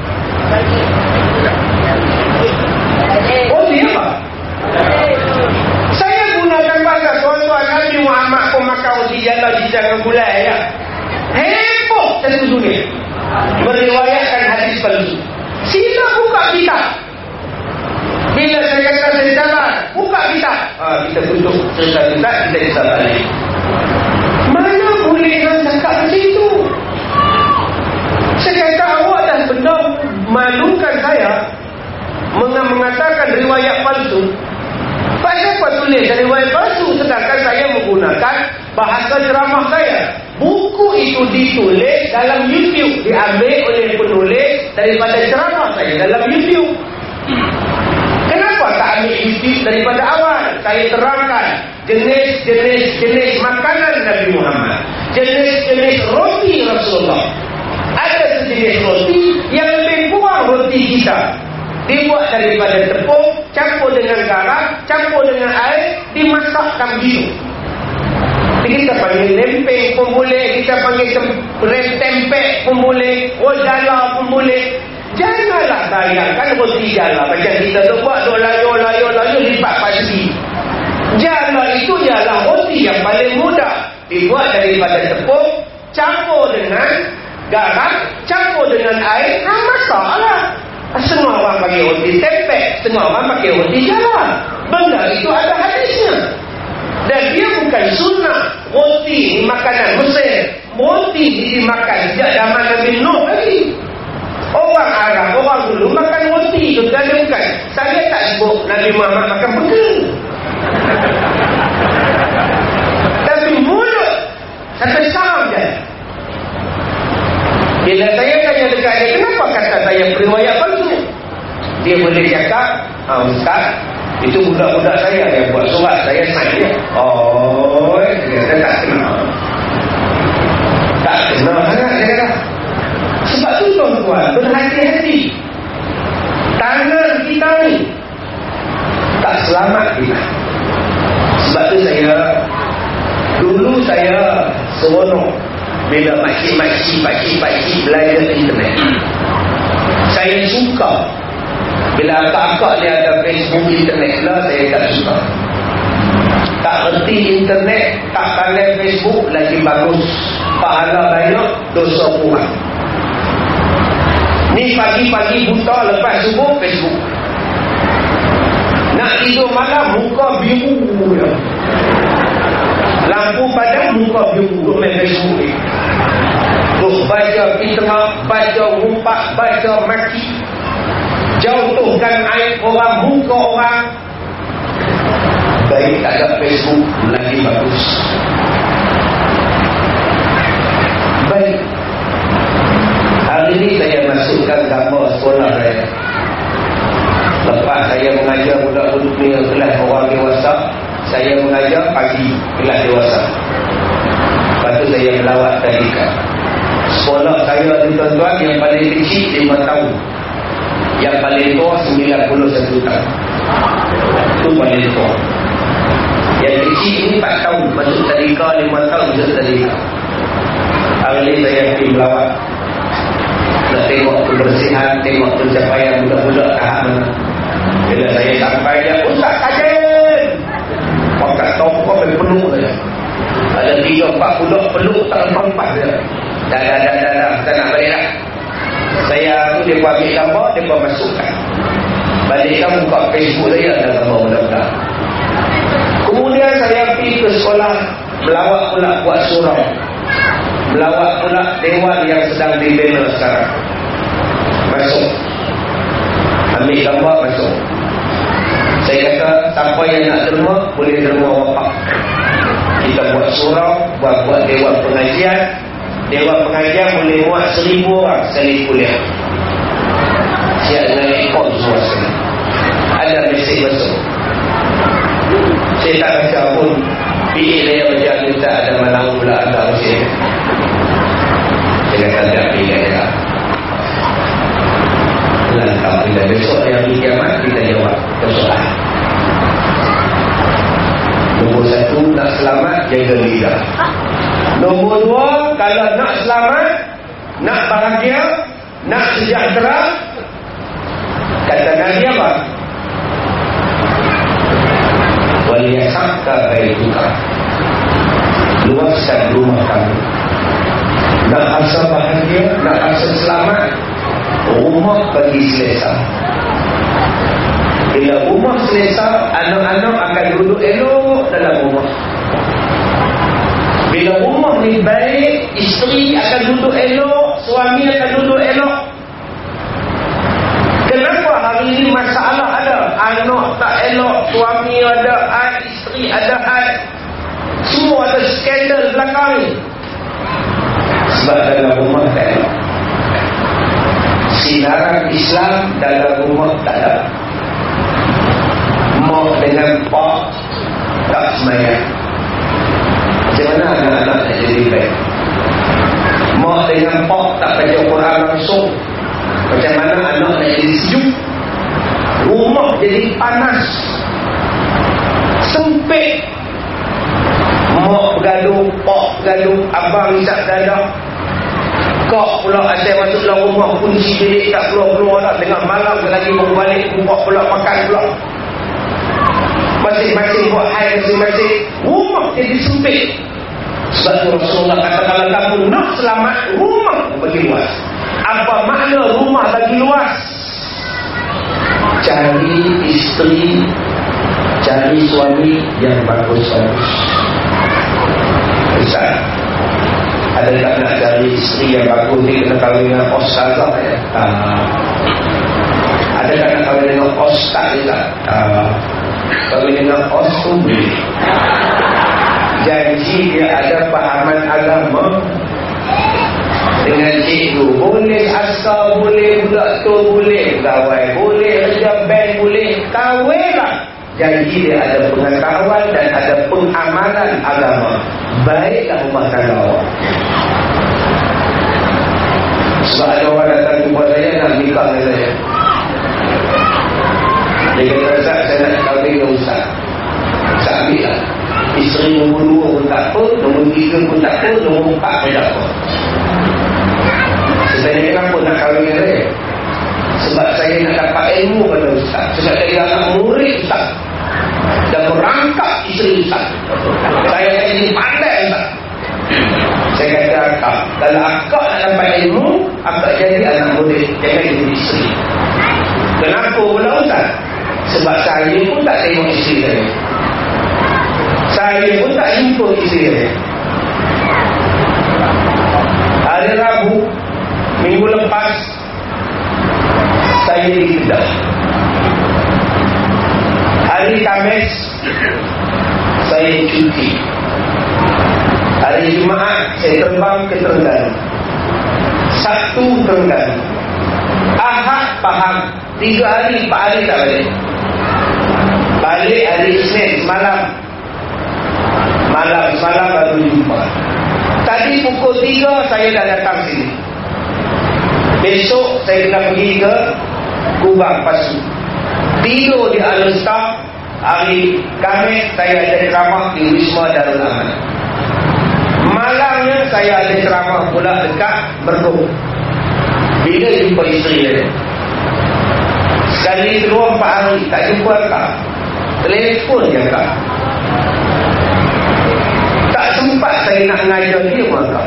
Speaker 3: Roti apa? Saya gunakan bahasa tuan-tuan, Nabi Muhammad pun makan roti jala jijang gulai ya. Heboh satu dunia meriwayatkan hadis palsu. Sila buka kitab. Bila saya kata saya salah, buka kitab. Ah, kita tutup cerita kita, kita kisah balik. Mana boleh nak cakap macam itu? Saya kata awak dah benar malukan saya mengatakan riwayat palsu. Pasal apa tulis riwayat palsu sedangkan saya menggunakan bahasa ceramah saya? Buku itu ditulis dalam YouTube, diambil oleh penulis daripada ceramah saya dalam YouTube. Kenapa tak ambil YouTube daripada awal? Saya terangkan jenis-jenis jenis makanan Nabi Muhammad, jenis-jenis roti Rasulullah. Ada sejenis roti yang lebih kurang roti kita, dibuat daripada tepung, campur dengan garam, campur dengan air, dimasakkan begitu. Kita panggil lempeng pun boleh, kita panggil tempek pun boleh, rojala pun boleh. Janganlah bayangkan roti jala macam kita tu buat duk layu-layu-layu lipat pasti. Jala itu ialah roti yang paling mudah, dibuat daripada tepung, campur dengan garam, campur dengan air, nah masaklah. Semua orang pakai roti tempek, semua orang pakai roti jala. Benda itu ada hadisnya. Dan dia bukan sunnah. Roti ni makanan Mesir, roti dimakan sejak zaman Nabi Nuh lagi. Orang Arab, orang dulu makan roti tu, tak ada bukan. Saya tak sebut Nabi Muhammad makan peka. Tapi mulut satu salam je. Bila saya tanya dekat dia, kenapa kata saya periwayat palsu? Dia boleh cakap, ah, Ustaz, itu budak-budak saya yang buat surat, saya sign dia. Oh, dia kata tak kenal. Tak kenal sangat, dia kata. Sebab tu tuan-tuan, berhati-hati. Tangan kita ni tak selamat kita. Sebab tu saya, dulu saya seronok bila makcik-makcik, pakcik-pakcik belajar internet. Saya suka bila akak-akak dia ada Facebook internet lah, saya tak suka. Tak erti internet, tak pandai Facebook, lagi bagus. Pahala banyak, dosa kurang. Ni pagi-pagi buta lepas subuh Facebook. Nak tidur malam muka biru je. Lampu padam muka biru duk main Facebook ni. Duk baca fitnah, baca rumpak, baca maki. Jauhkan aib orang, muka orang. Baik tak ada Facebook lagi bagus. Baik. Hari ini saya masukkan gambar sekolah saya. Lepas saya mengajar budak-budak ni kelas orang dewasa, saya mengajar pagi kelas dewasa. Lepas tu saya melawat tadika. Sekolah saya ni tuan-tuan, yang paling kecil lima tahun, yang paling tua sembilan puluh satu tahun. Itu paling tua. Yang kecil ni empat tahun masuk tadika, lima tahun masuk tadika. Hari ini saya pergi melawat. Nak tengok kebersihan, tengok pencapaian budak-budak tahap mana. Bila saya sampai dia, Ustaz kajian. Pakat tokok yang penuh saja. Ada tiga empat budak peluk tak empat-empat saja. Dah, dah, dah, dah, dah. Kita nak balik dah. Saya tu dia buat ambil gambar, dia buat masukkan. Balikkan buka Facebook saya, ada gambar budak-budak. Kemudian saya pergi ke sekolah, melawat pula buat surau. Melawat pula dewan yang sedang dibina sekarang. Masuk. Ambil gambar, masuk. Saya kata, siapa yang nak derma, boleh derma wapak. Kita buat surau, buat, buat dewan pengajian. Dewan pengajian boleh muat seribu orang sekali kuliah. Siap dengan ekor semua sekali. Ada mesej masuk. Saya tak baca pun. P A saya baca, kita ada malam pula ada mesej. Saya kata tak pilih dia. Langkah bila besok yang kiamat, kita jawab persoalan. Nombor satu, nak selamat, jaga lidah. Nombor dua, kalau nak selamat, nak bahagia, nak sejahtera, kata Nabi apa? Waliyasakka baituka. Luaskan rumah kamu. Nak rasa bahagia, nak rasa selamat, rumah bagi selesa. Bila rumah selesa, anak-anak akan duduk elok dalam rumah. Bila rumah ni baik, isteri akan duduk elok, suami akan duduk elok. Kenapa hari ini masalah ada? Anak tak elok, suami ada had, isteri ada had. Semua ada skandal belakang ni. Sebab dalam rumah tak elok. Sinaran Islam dalam rumah tak ada. Mak dengan pak tak semayang. Macam mana anak-anak nak jadi baik? Mak dengan pak tak baca Quran langsung. Macam mana anak nak jadi sejuk? Rumah jadi panas, sempit. Mak bergaduh, pak bergaduh, abang isap dadah. Kok pula asyik masuk dalam rumah, kunci bilik tak keluar-keluar dah. Tengah malam lagi baru balik, buka pula, makan pula. Masing-masing buat hal masing-masing. Rumah jadi sempit. Sebab tu Rasulullah kata, kalau kamu nak selamat, rumah bagi luas. Apa makna rumah bagi luas? Cari isteri, cari suami yang bagus-bagus. Besar. Adakah nak cari isteri yang bagus ni kena kahwin dengan ustazah ya? Uh, adakah nak kahwin dengan ustaz juga? Uh, kahwin dengan ustaz boleh. Janji dia ada pahaman agama dengan cikgu boleh, asal boleh, budak tu boleh, pegawai boleh, kerja bank boleh, kahwinlah. Janji dia ada pengetahuan dan ada pengamalan agama. Baiklah rumah tangga awak. Sebab ada orang datang jumpa saya nak nikah dengan saya. Dia kata, Ustaz, saya nak kahwin dengan Ustaz. Ustaz ambil lah. Isteri nombor dua pun tak apa, nombor tiga pun tak apa, nombor empat pun tak apa. Saya tanya kenapa nak kahwin dengan saya? Sebab saya nak dapat ilmu pada Ustaz. Sebab saya nak murid Ustaz dan merangkap isteri Ustaz. Saya nak jadi pandai Ustaz. Saya kata akak, kalau akak nak dapat ilmu, akak jadi anak murid, jangan jadi isteri. Kenapa pula Ustaz? Sebab saya pun tak tengok isteri saya. Saya pun tak jumpa isteri saya. Hari Rabu minggu lepas saya di Kedah. Hari Khamis saya cuti. Hari Jumaat saya terbang ke Terengganu. Sabtu Terengganu. Ahad Pahang. Tiga hari, empat hari tak balik. Balik hari Isnin semalam. Malam semalam baru jumpa. Tadi pukul tiga saya dah datang sini. Besok saya kena pergi ke Kubang Pasu. Tidur di Al-Star. Hari Khamis saya ada ceramah di Wisma Darul Aman. Malamnya saya ada ceramah pula dekat Merdu. Bila jumpa isteri dia? Sekali kedua empat hari tak jumpa akak. Telefon je akak. Tak sempat saya nak mengajar dia pun akak.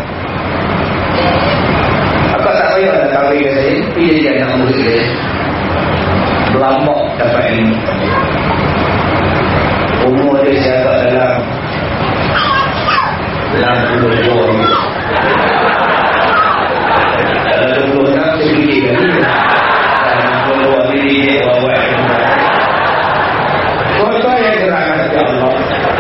Speaker 3: Akak tak payah nak kahwin dengan saya. Dia jadi anak murid dia. Berlambak dapat ilmu. Umur dia saya agak dalam enam puluh dua ni. Dalam dua puluh enam saya fikir kan ni. enam puluh dua ni dia buat-buat. Tuan-tuan yang dirahmati Allah.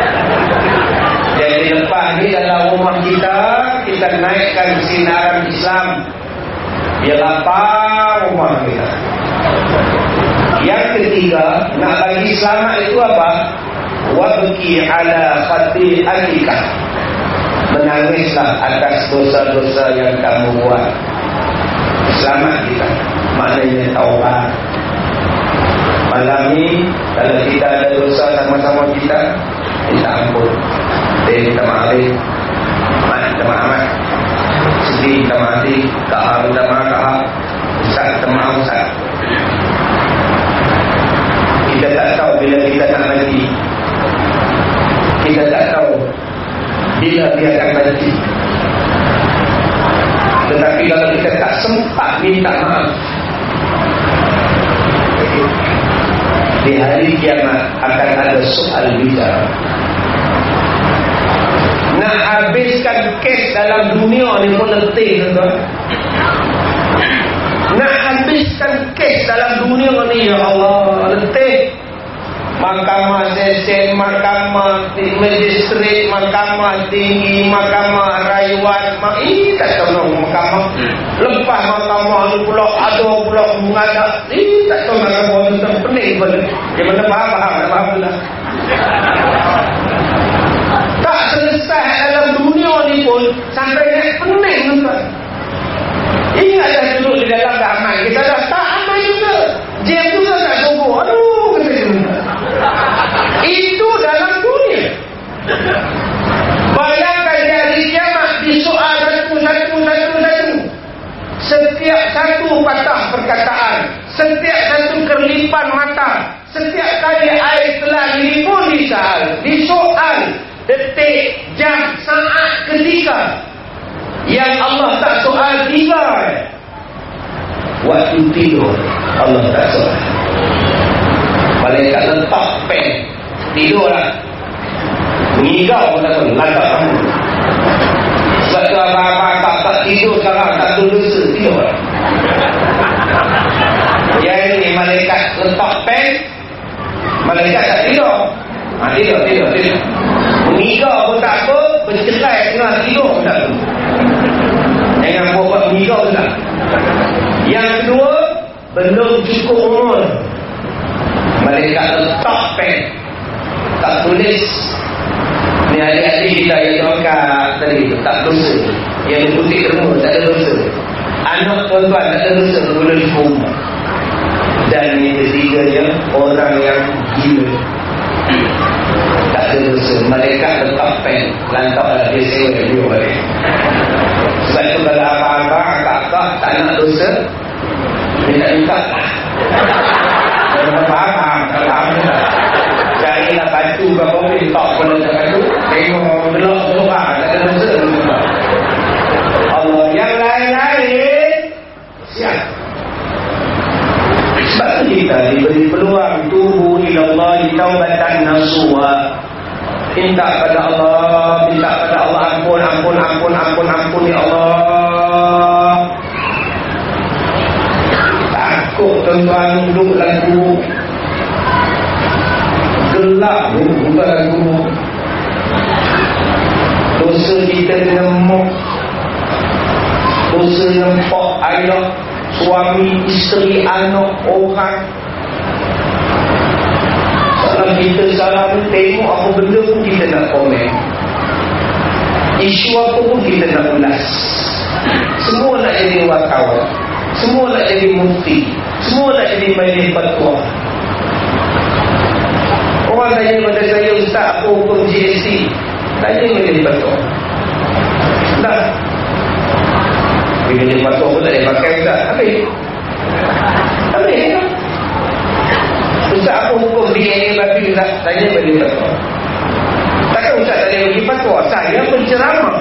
Speaker 3: Jadi lepas ni dalam rumah kita, kita naikkan sinaran Islam. Dia lapar rumah kita. Yang ketiga, nak bagi selamat itu apa? Wabki ala khati'atika. Menangislah atas dosa-dosa yang kamu buat. Selamat kita. Maknanya taubat. Malam ni kalau kita ada dosa sama-sama kita, minta ampun. Dia minta maaf. Mak minta maaf. Siti minta maaf. Kak minta maaf. Kak Ustaz minta maaf Ustaz. Kita tak tahu bila kita nak mati. Kita tak tahu bila dia akan mati. Tetapi kalau kita tak sempat minta maaf, di hari kiamat akan ada soal bicara. Nak habiskan kes dalam dunia ni pun letih, tuan. Nak habiskan kes dalam dunia ni, ya Allah, letih. Mahkamah sesen, mahkamah magistrat, mahkamah tinggi, mahkamah rayuan, ih tak tahu nak mahkamah. Lepas mahkamah ni pula ada pula mengadap, ih tak tahu nak buat tentang pening pun. Dia mana faham-faham, tak faham pula. Tak selesai dalam dunia ni pun sampai nak pening tuan. Ingatlah duduk di dalam damai, kita dah tak aman juga. Jam juga tak sungguh. Aduh, kata dia. Itu dalam dunia. Bayangkan di hari kiamat disoal satu-satu-satu-satu. Setiap satu patah perkataan, setiap satu kerlipan mata, setiap kali air telah dilimpun disoal, disoal detik, jam, saat, ketika. Yang Allah tak soal tiga. Waktu tidur Allah tak soal. Malaikat letak pen, tidurlah. Mengigau pun tak tahu, langkah kamu. Sebab tu apa-apa Akak tidur sekarang tak ada dosa, tidur. Yang ini malaikat letak pen, malaikat tak tidur. Ha, tidur, tidur, tidur. Mengigau pun tak apa, bercerai tengah tidur pun tak apa. Jangan buat mengigau pun tak. Yang kedua, belum cukup umur, malaikat letak pen, tak tulis. Ni adik-adik kita yang doakan tadi, tak dosa. Yang putih terima, tak ada dosa. Anak tuan-tuan tak ada dosa, boleh dihukum. Dan yang ketiganya, orang yang gila, tak ada dosa. Malaikat letak pen, lantak dia sewa dia balik. Sebab itu kalau abang-abang, kakak tak nak dosa, dia tak minta lah. Kalau abang, kalau abang carilah batu berapa boleh tak pada batu, tengok belok belok tak ada dosa. Allah yang lain-lain siap. Sebab itu kita diberi peluang tubu ila Allah taubatan nasuha. Minta pada Allah, minta pada Allah ampun, ampun, ampun, ampun, ampun ya Allah. Takut tuan-tuan duduk lagu gelap tu, bukan lagu dosa kita nemuk, dosa nempak ayah, suami, isteri, anak, orang. Kalau kita salah tu, tengok apa benda pun kita nak komen, isu apa pun kita nak ulas. Semua nak jadi wartawan, semua nak jadi mufti, semua nak jadi majlis fatwa. Orang tanya pada saya, Ustaz, apa hukum G S T? Tanya majlis fatwa. Tak. Bila majlis fatwa pun tak boleh pakai, Ustaz. Habis. Habis. Ustaz, apa hukum D N A babi, Ustaz? Tanya majlis fatwa. Takkan Ustaz tak boleh bagi fatwa? Saya penceramah.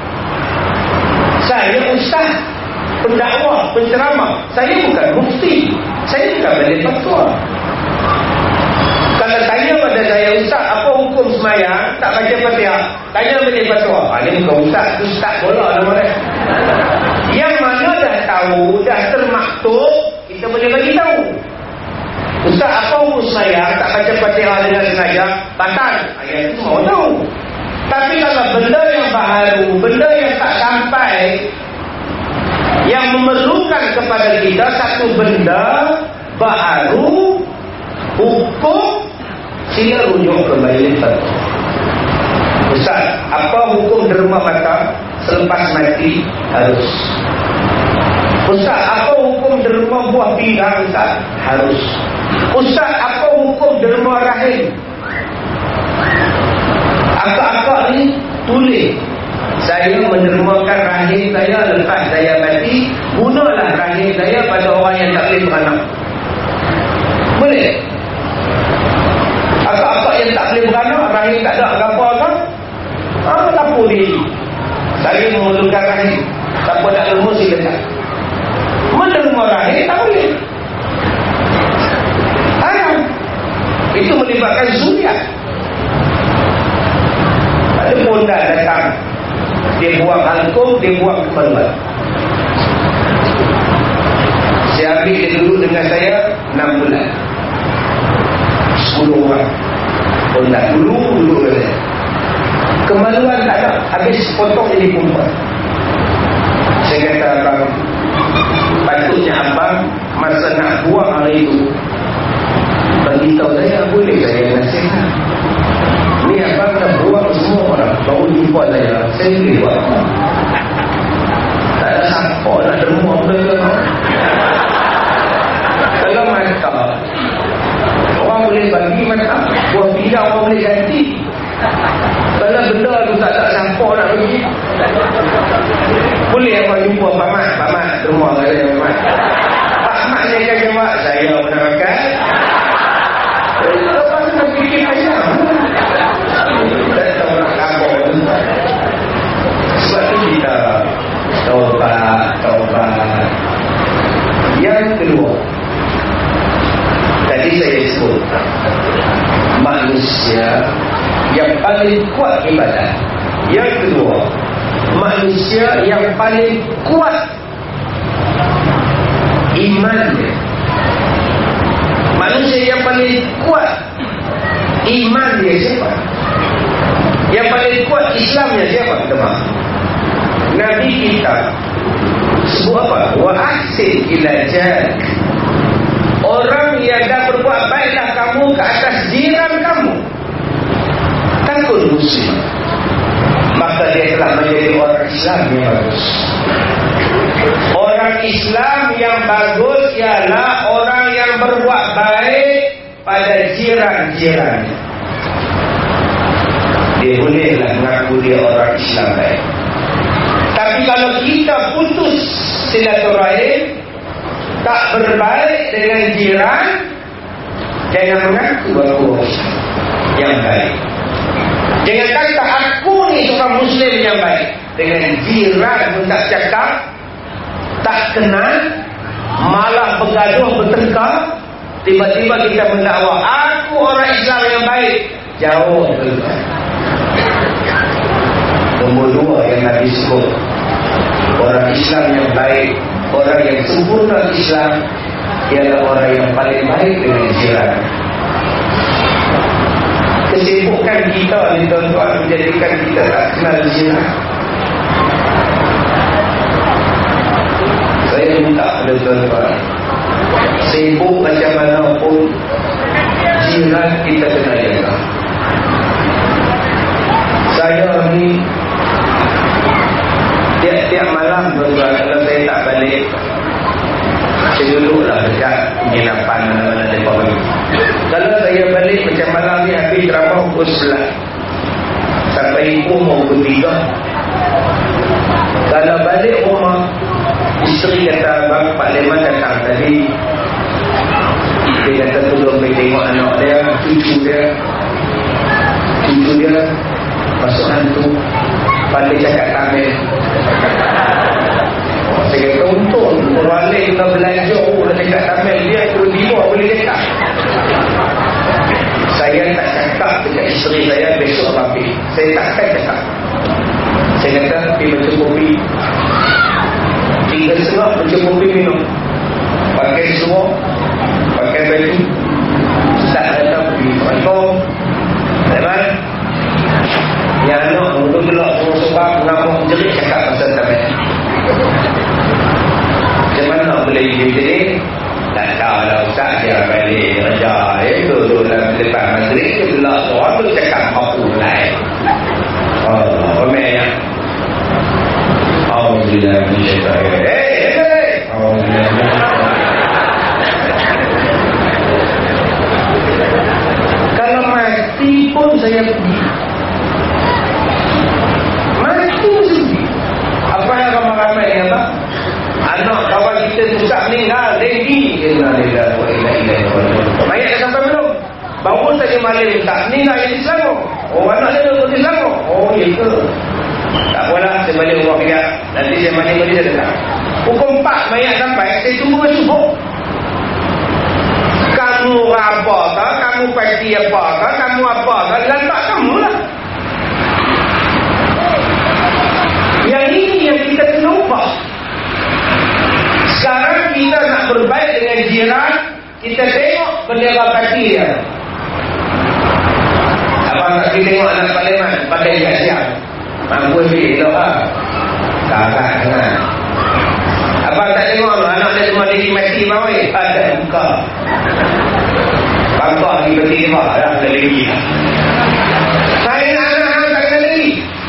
Speaker 3: Saya Ustaz, pendakwah, penceramah. Saya bukan mufti. Saya bukan majlis fatwa. Kalau tanya pada saya, Ustaz, apa hukum semayang tak baca Fatihah? Tanya majlis fatwa. Ha, ni bukan Ustaz, tu Ustaz bola nama dia. Yang mana dah tahu, dah termaktub, kita boleh bagi tahu. Ustaz, apa hukum semayang tak baca Fatihah dengan sengaja? Batal. Ayat itu mau tahu. Tapi kalau benda yang baharu, benda yang tak sampai, yang memerlukan kepada kita satu benda baharu, hukum, sila rujuk ke majlis fatwa. Ustaz, apa hukum derma mata selepas mati? Harus. Ustaz, apa hukum derma buah pinggang? Ustaz, harus. Ustaz, apa hukum derma rahim? Akak-akak ni tulis, saya mendermakan rahim saya lepas saya mati, gunalah rahim saya pada orang yang tak boleh beranak. Boleh? Akak-akak yang tak boleh beranak, rahim tak ada apa kan? Ah, lapor diri. Saya memerlukan rahim. Siapa nak derma silakan. Menerima rahim tak boleh. Haram. Itu melibatkan zuriat. Ada pondan datang, dia buang alkohol, dia buang kemaluan. Saya ambil dia duduk dengan saya enam bulan, sepuluh orang. Pondan dulu duduk dengan saya. Kemaluan tak ada, habis potong jadi perempuan. Saya kata, abang, patutnya abang masa nak buang hari itu beritahu saya, boleh saya nasihat. Ni abang dah buang semua orang, baru jumpa saya, saya boleh buat. Tak ada siapa nak derma benda tu. Kalau mata orang boleh bagi, mata buah pinggang orang boleh ganti. Kalau benda tu tak ada siapa nak bagi, boleh abang jumpa Pak Mat, Pak Mat derma saya, Pak Mat. Pak Mat saya akan jawab, saya pernah makan. Lepas tu nak fikir macam tak tahu nak apa. Sebab tu kita taubat, taubat. Yang kedua, tadi saya sebut manusia yang paling kuat ibadat. Yang kedua, manusia yang paling kuat imannya. Manusia yang paling kuat iman dia siapa? Yang paling kuat Islamnya siapa? Teman, Nabi kita sebut apa? Wa ahsin ila jar. Orang yang dah berbuat baiklah kamu ke atas jiran kamu. Takut muslim, maka dia telah menjadi orang Islam yang bagus. Orang Islam yang bagus ialah orang yang berbuat baik pada jiran-jirannya. Dia bolehlah mengaku dia orang Islam baik. Tapi kalau kita putus silaturahim, tak berbaik dengan jiran, jangan mengaku aku yang baik. Jangan kata aku ni seorang Muslim yang baik. Dengan jiran pun tak cakap, tak kenal, malah bergaduh bertengkar. Tiba-tiba kita mendakwa aku orang Islam yang baik. Jauh tuan. Nombor dua yang Nabi sebut, orang Islam yang baik, orang yang sempurna Islam, ialah orang yang paling baik dengan jiran. Kesibukan kita ni tuan-tuan menjadikan kita tak kenal jiran. Saya minta pada tuan-tuan, sibuk macam mana pun, jiran kita kena jaga. Saya ni tiap-tiap malam tuan-tuan, kalau saya tak balik, saya duduklah dekat penginapan mana-mana tempat bagi. Kalau saya balik macam malam ni, habis ceramah pukul sebelas sampai ibu mau pukul tiga. Kalau balik rumah, isteri kata, Bang Pak Leman datang tadi, dia kata tolong pergi tengok anak dia, cucu dia. Cucu dia masuk hantu, pandai cakap Tamil. Saya kata untung orang lain kena belajar nak cakap Tamil, dia tiba-tiba boleh cakap. Saya tak cakap dekat isteri saya besok rapi. Saya takkan cakap. Saya kata pergi mencukupi, tiga setengah mencukupi minum, pakai semua, pakai baju, tak datang pergi kantor. Teman, yang anak untuk gelap semua sebab nama jerit cakap pasal Tamil. Macam mana boleh hidup jadi? Tak tahu lah Ustaz, dia balik kerja, eh duduk dalam lepas maghrib ke gelap orang tu cakap apa lain. Allah, ramai yang Alhamdulillah minsyaitan. Eh, eh, Alhamdulillah. Kalau mati pun saya pergi. Mati pun saya pergi. Apa yang ramai-ramai yang apa? Anak kawan kita susah meninggal, denggi. Innalillahi wa inna ilaihi raji'un. Mayat dah sampai belum? Baru saja malam tak meninggal yang Islam. Oh, anak dia tu Islam. Oh, ya ke? Tak apalah, saya balik rumah kejap. Nanti saya mandi-mandi dia datang. Pukul empat mayat sampai, saya tunggu subuh. Kamu apa kah? Kamu pasti apa kah? Kamu apa kah? Lantak kamu lah. Yang ini yang kita kena ubah. Sekarang kita nak berbaik dengan jiran, kita tengok bendera parti dia. Abang tak pergi tengok anak parlimen pakai jas siap, mampu ambil doa, kakak kan. Abang tak tengok anak dia cuma diri mati bawah, ada buka bangkok lagi bertiba dah lagi. Saya anak-anak tak kena lagi.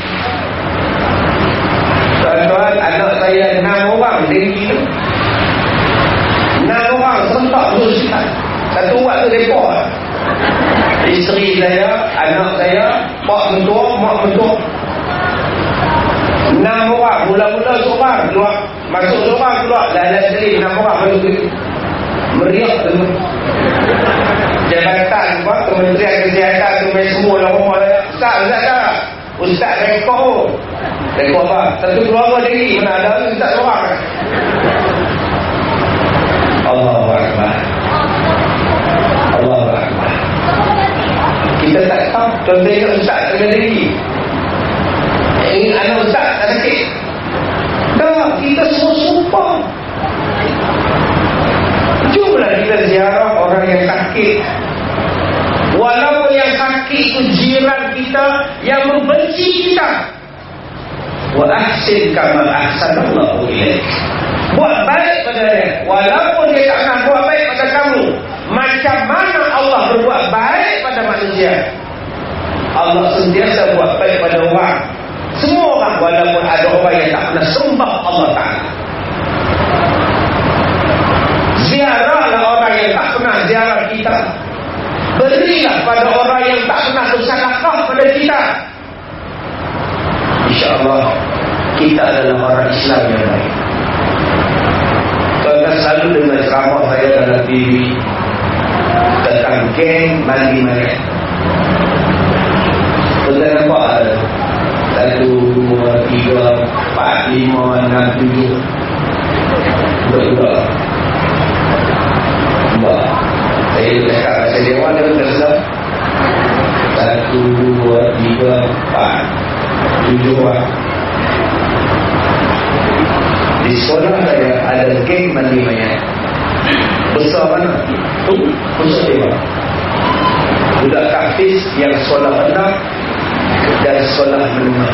Speaker 3: Tuan-tuan, anak saya enam orang dengki tu. Enam orang sempat berusaha. Satu waktu repot. Isteri saya, anak saya, pak mentua, mak mentua. Enam orang, mula-mula seorang keluar, masuk seorang keluar, dah-dah sekali enam orang masuk meriak tu. Jabatan apa, Kementerian Kesihatan tu main semua dalam rumah saya. Ustaz, Ustaz tak? Ustaz rekod. Rekod apa? Satu keluarga diri, mana ada Ustaz seorang. Allahu Akbar. Allahu Akbar. Kita tak tahu, contohnya Ustaz tengah diri. Ini anak Ustaz tak sakit, kita ziarah orang yang sakit. Walaupun yang sakit itu jiran kita yang membenci kita. Wa ahsin kama ahsanallahu ilaik. Buat baik pada dia, walaupun dia tak pernah buat baik pada kamu. Macam mana Allah berbuat baik pada manusia? Allah sentiasa buat baik pada orang. Semua orang, walaupun ada orang yang tak pernah sembah Allah Ta'ala. Ziarahlah orang yang tak pernah ziarah kita. Berilah pada orang yang tak pernah bersedekah pada kita. InsyaAllah kita adalah orang Islam yang baik. Tuan-tuan selalu dengar ceramah saya dalam T V tentang geng mandi mayat. Tuan-tuan nampak ada satu, dua, tiga, empat, lima, enam, tujuh budak-budak. Nampak? Saya cakap pasal dewan dia pun dah sedap. Satu, dua, tiga, empat, tujuh orang. Di sekolah saya ada geng mandi mayat. Besar mana? Tu, besar dia. Budak kafis yang sekolah rendah dan sekolah menengah.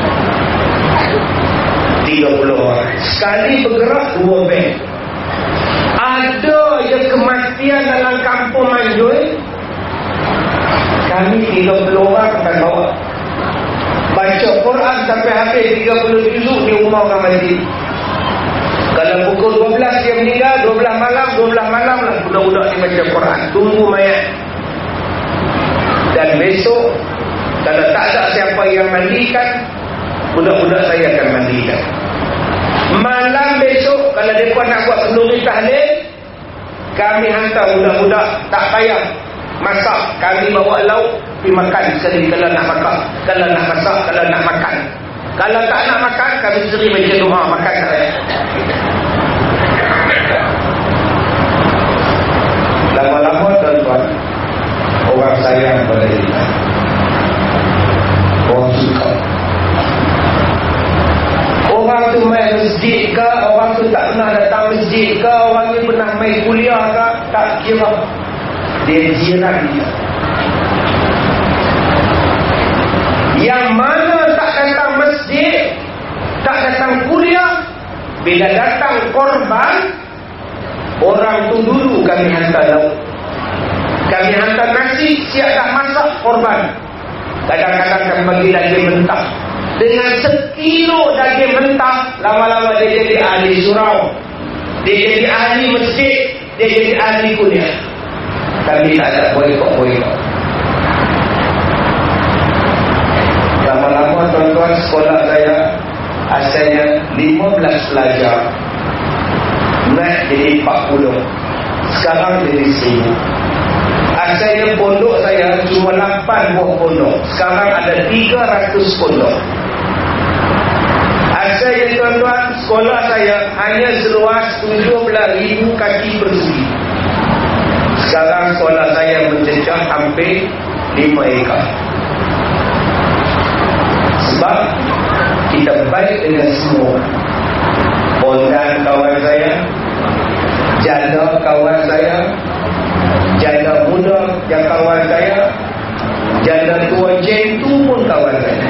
Speaker 3: tiga puluh orang. Sekali bergerak dua bank. Ada yang kematian dalam kampung Manjui. Kami tiga puluh orang akan bawa. Baca Quran sampai habis tiga puluh juzuk di rumah orang mati. Kalau pukul dua belas dia meninggal, dua belas malam, dua belas malam lah budak-budak ni baca Quran. Tunggu mayat. Dan besok, kalau tak ada siapa yang mandikan, budak-budak saya akan mandikan. Malam besok, kalau mereka nak buat kenduri tahlil, kami hantar budak-budak, tak payah masak. Kami bawa lauk, pergi makan sekali kalau nak makan. Kalau nak masak, kalau nak makan. Kalau tak nak makan, kami sendiri baca doa makan saya. Lama-lama tuan-tuan, orang sayang pada kita. Orang suka. Orang tu main masjid ke, orang tu tak pernah datang masjid ke, orang ni pernah main kuliah ke, tak kira. Dia jiran dia. Yang mana tak datang masjid, tak datang kuliah, bila datang korban, orang tu dulu kami hantar lauk. Kami hantar nasi, siap dah masak korban. Kadang-kadang kami bagi daging mentah. Dengan sekilo daging mentah, lama-lama dia jadi ahli surau. Dia jadi ahli masjid, dia jadi ahli kuliah. Kami tak ada boykot-boykot. Lama-lama tuan-tuan, sekolah saya asalnya lima belas pelajar, naik jadi empat puluh, sekarang jadi seribu. Asalnya pondok saya cuma lapan buah pondok, sekarang ada tiga ratus pondok. Asalnya tuan-tuan, sekolah saya hanya seluas tujuh belas ribu kaki persegi. Sekarang sekolah saya mencecah hampir lima ekar. Sebab kita baik dengan semua. Bondan kawan saya, janda kawan saya, janda muda yang kawan saya, janda tua jentu pun kawan saya.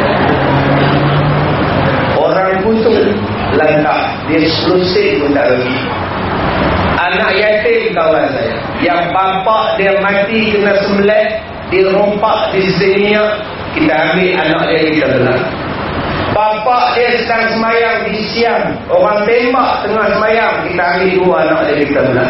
Speaker 3: Orang putus lengkap, dia sepuluh sen pun tak lagi. Anak yatim kawan saya, yang bapa dia mati kena sembelih, dia rompak di sini, kita ambil anak dia, kita belah. Bapa dia sedang semayang di siang, orang tembak tengah semayang, kita ambil dua anak dia, kita belah.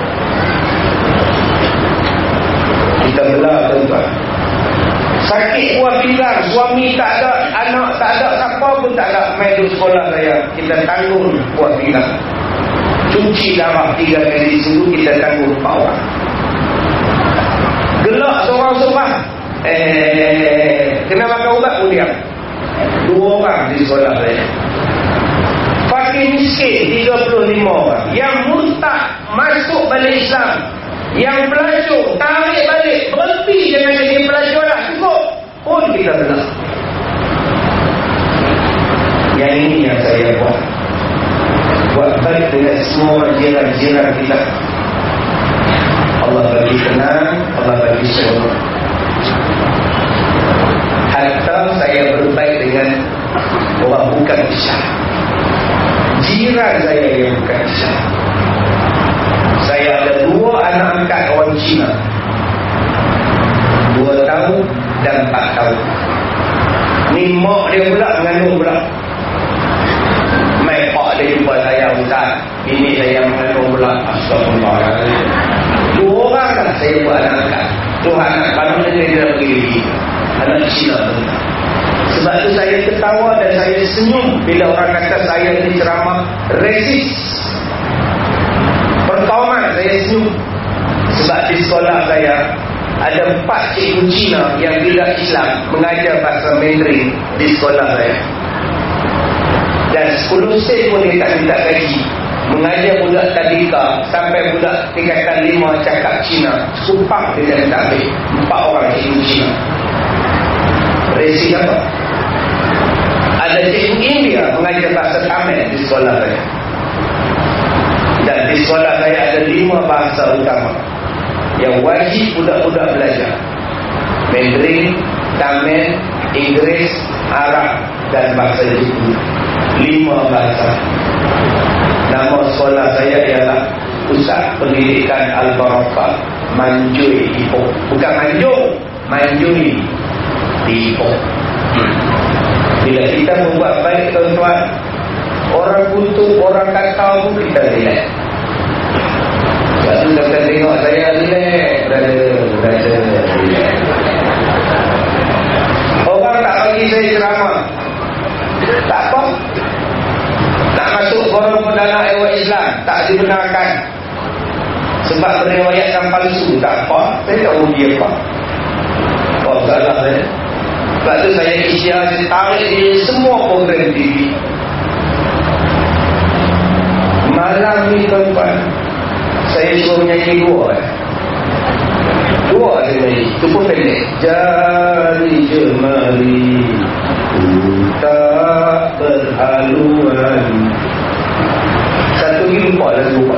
Speaker 3: Kita belah tuan-tuan. Sakit buah pinggang, suami tak ada, anak tak ada, siapa pun tak ada, main di sekolah saya, kita tanggung buah pinggang. Cuci darah tiga kali seminggu, kita tanggung empat orang. Gelak seorang-seorang, eh, kena makan ubat pun diam. Dua orang di sekolah saya. Fakir miskin tiga puluh lima orang. Yang murtad masuk balik Islam, yang pelacur tarik balik, berhenti dengan jadi pelacur lah, cukup pun kita belah. Yang ini yang saya buat, buat baik dengan semua jiran-jiran kita. dan empat tahun. Ni mak dia pula mengandung pula. Mai pak dia jumpa saya, Ustaz, bini saya mengandung pula. Astagfirullahaladzim. Dua orang dah saya buat anak angkat. Tuhan nak kalau dia dia pergi anak Cina pun. Sebab tu saya ketawa dan saya senyum bila orang kata saya ni ceramah resis. Pertama saya senyum sebab di sekolah saya ada empat cikgu Cina yang tidak Islam mengajar bahasa Mandarin di sekolah saya. Dan sepuluh sen pun dia tak minta gaji. Mengajar budak tadika sampai budak tingkatan lima cakap Cina. Sumpah dia tak ambil. Empat orang cikgu Cina. Resi apa? Ada cikgu India mengajar bahasa Tamil di sekolah saya. Dan di sekolah saya ada lima bahasa utama yang wajib budak-budak belajar. Mandarin, Tamil, Inggeris, Arab dan bahasa Jepun. Lima bahasa. Nama sekolah saya ialah Pusat Pendidikan Al-Barakah Manjui Ipoh. Bukan Manjung, Manjui di Ipoh. Bila kita membuat baik tuan-tuan, orang kutuk, orang kata pun kita relax. Sebab tu kita tengok saya relax, brother, brother, relax. Orang tak bagi saya ceramah, tak apa. Nak masuk forum dalam ewak Islam tak dibenarkan sebab meriwayatkan palsu, tak apa. Saya tak rugi apa. Oh, salah saya. Sebab tu saya isyar, saya tarik di semua program T V. Malam ni tuan-tuan, saya suruh menyanyi dua eh. Dua saya nyanyi. Itu pun pendek. Jari jemari tak berhaluan. Satu ni lupa dah lupa.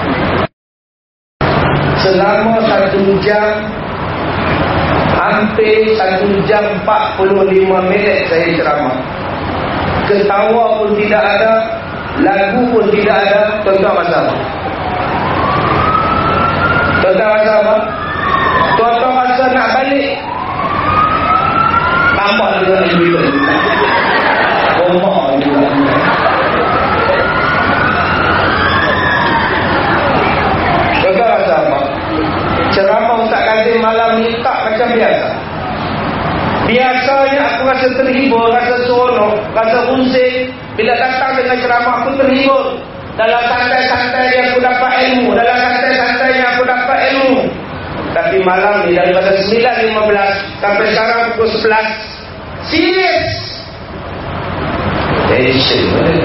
Speaker 3: Selama satu jam, hampir satu jam empat puluh lima minit saya ceramah. Ketawa pun tidak ada, lagu pun tidak ada. Tuan-tuan masa apa? Tuan-tuan masa apa? Tuan-tuan masa nak balik, nampak juga juga. Rumah juga. Tuan-tuan rasa apa? Ceramah Ustaz Kazim malam ni tak macam biasa. Biasanya aku rasa terhibur, rasa seronok, rasa unsik. Bila datang dengan ceramah aku terhibur. Dalam santai-santai aku dapat ilmu, dalam santai-santai aku dapat ilmu. Tapi malam ni daripada sembilan lima belas sampai sekarang pukul sebelas, serius. Tension.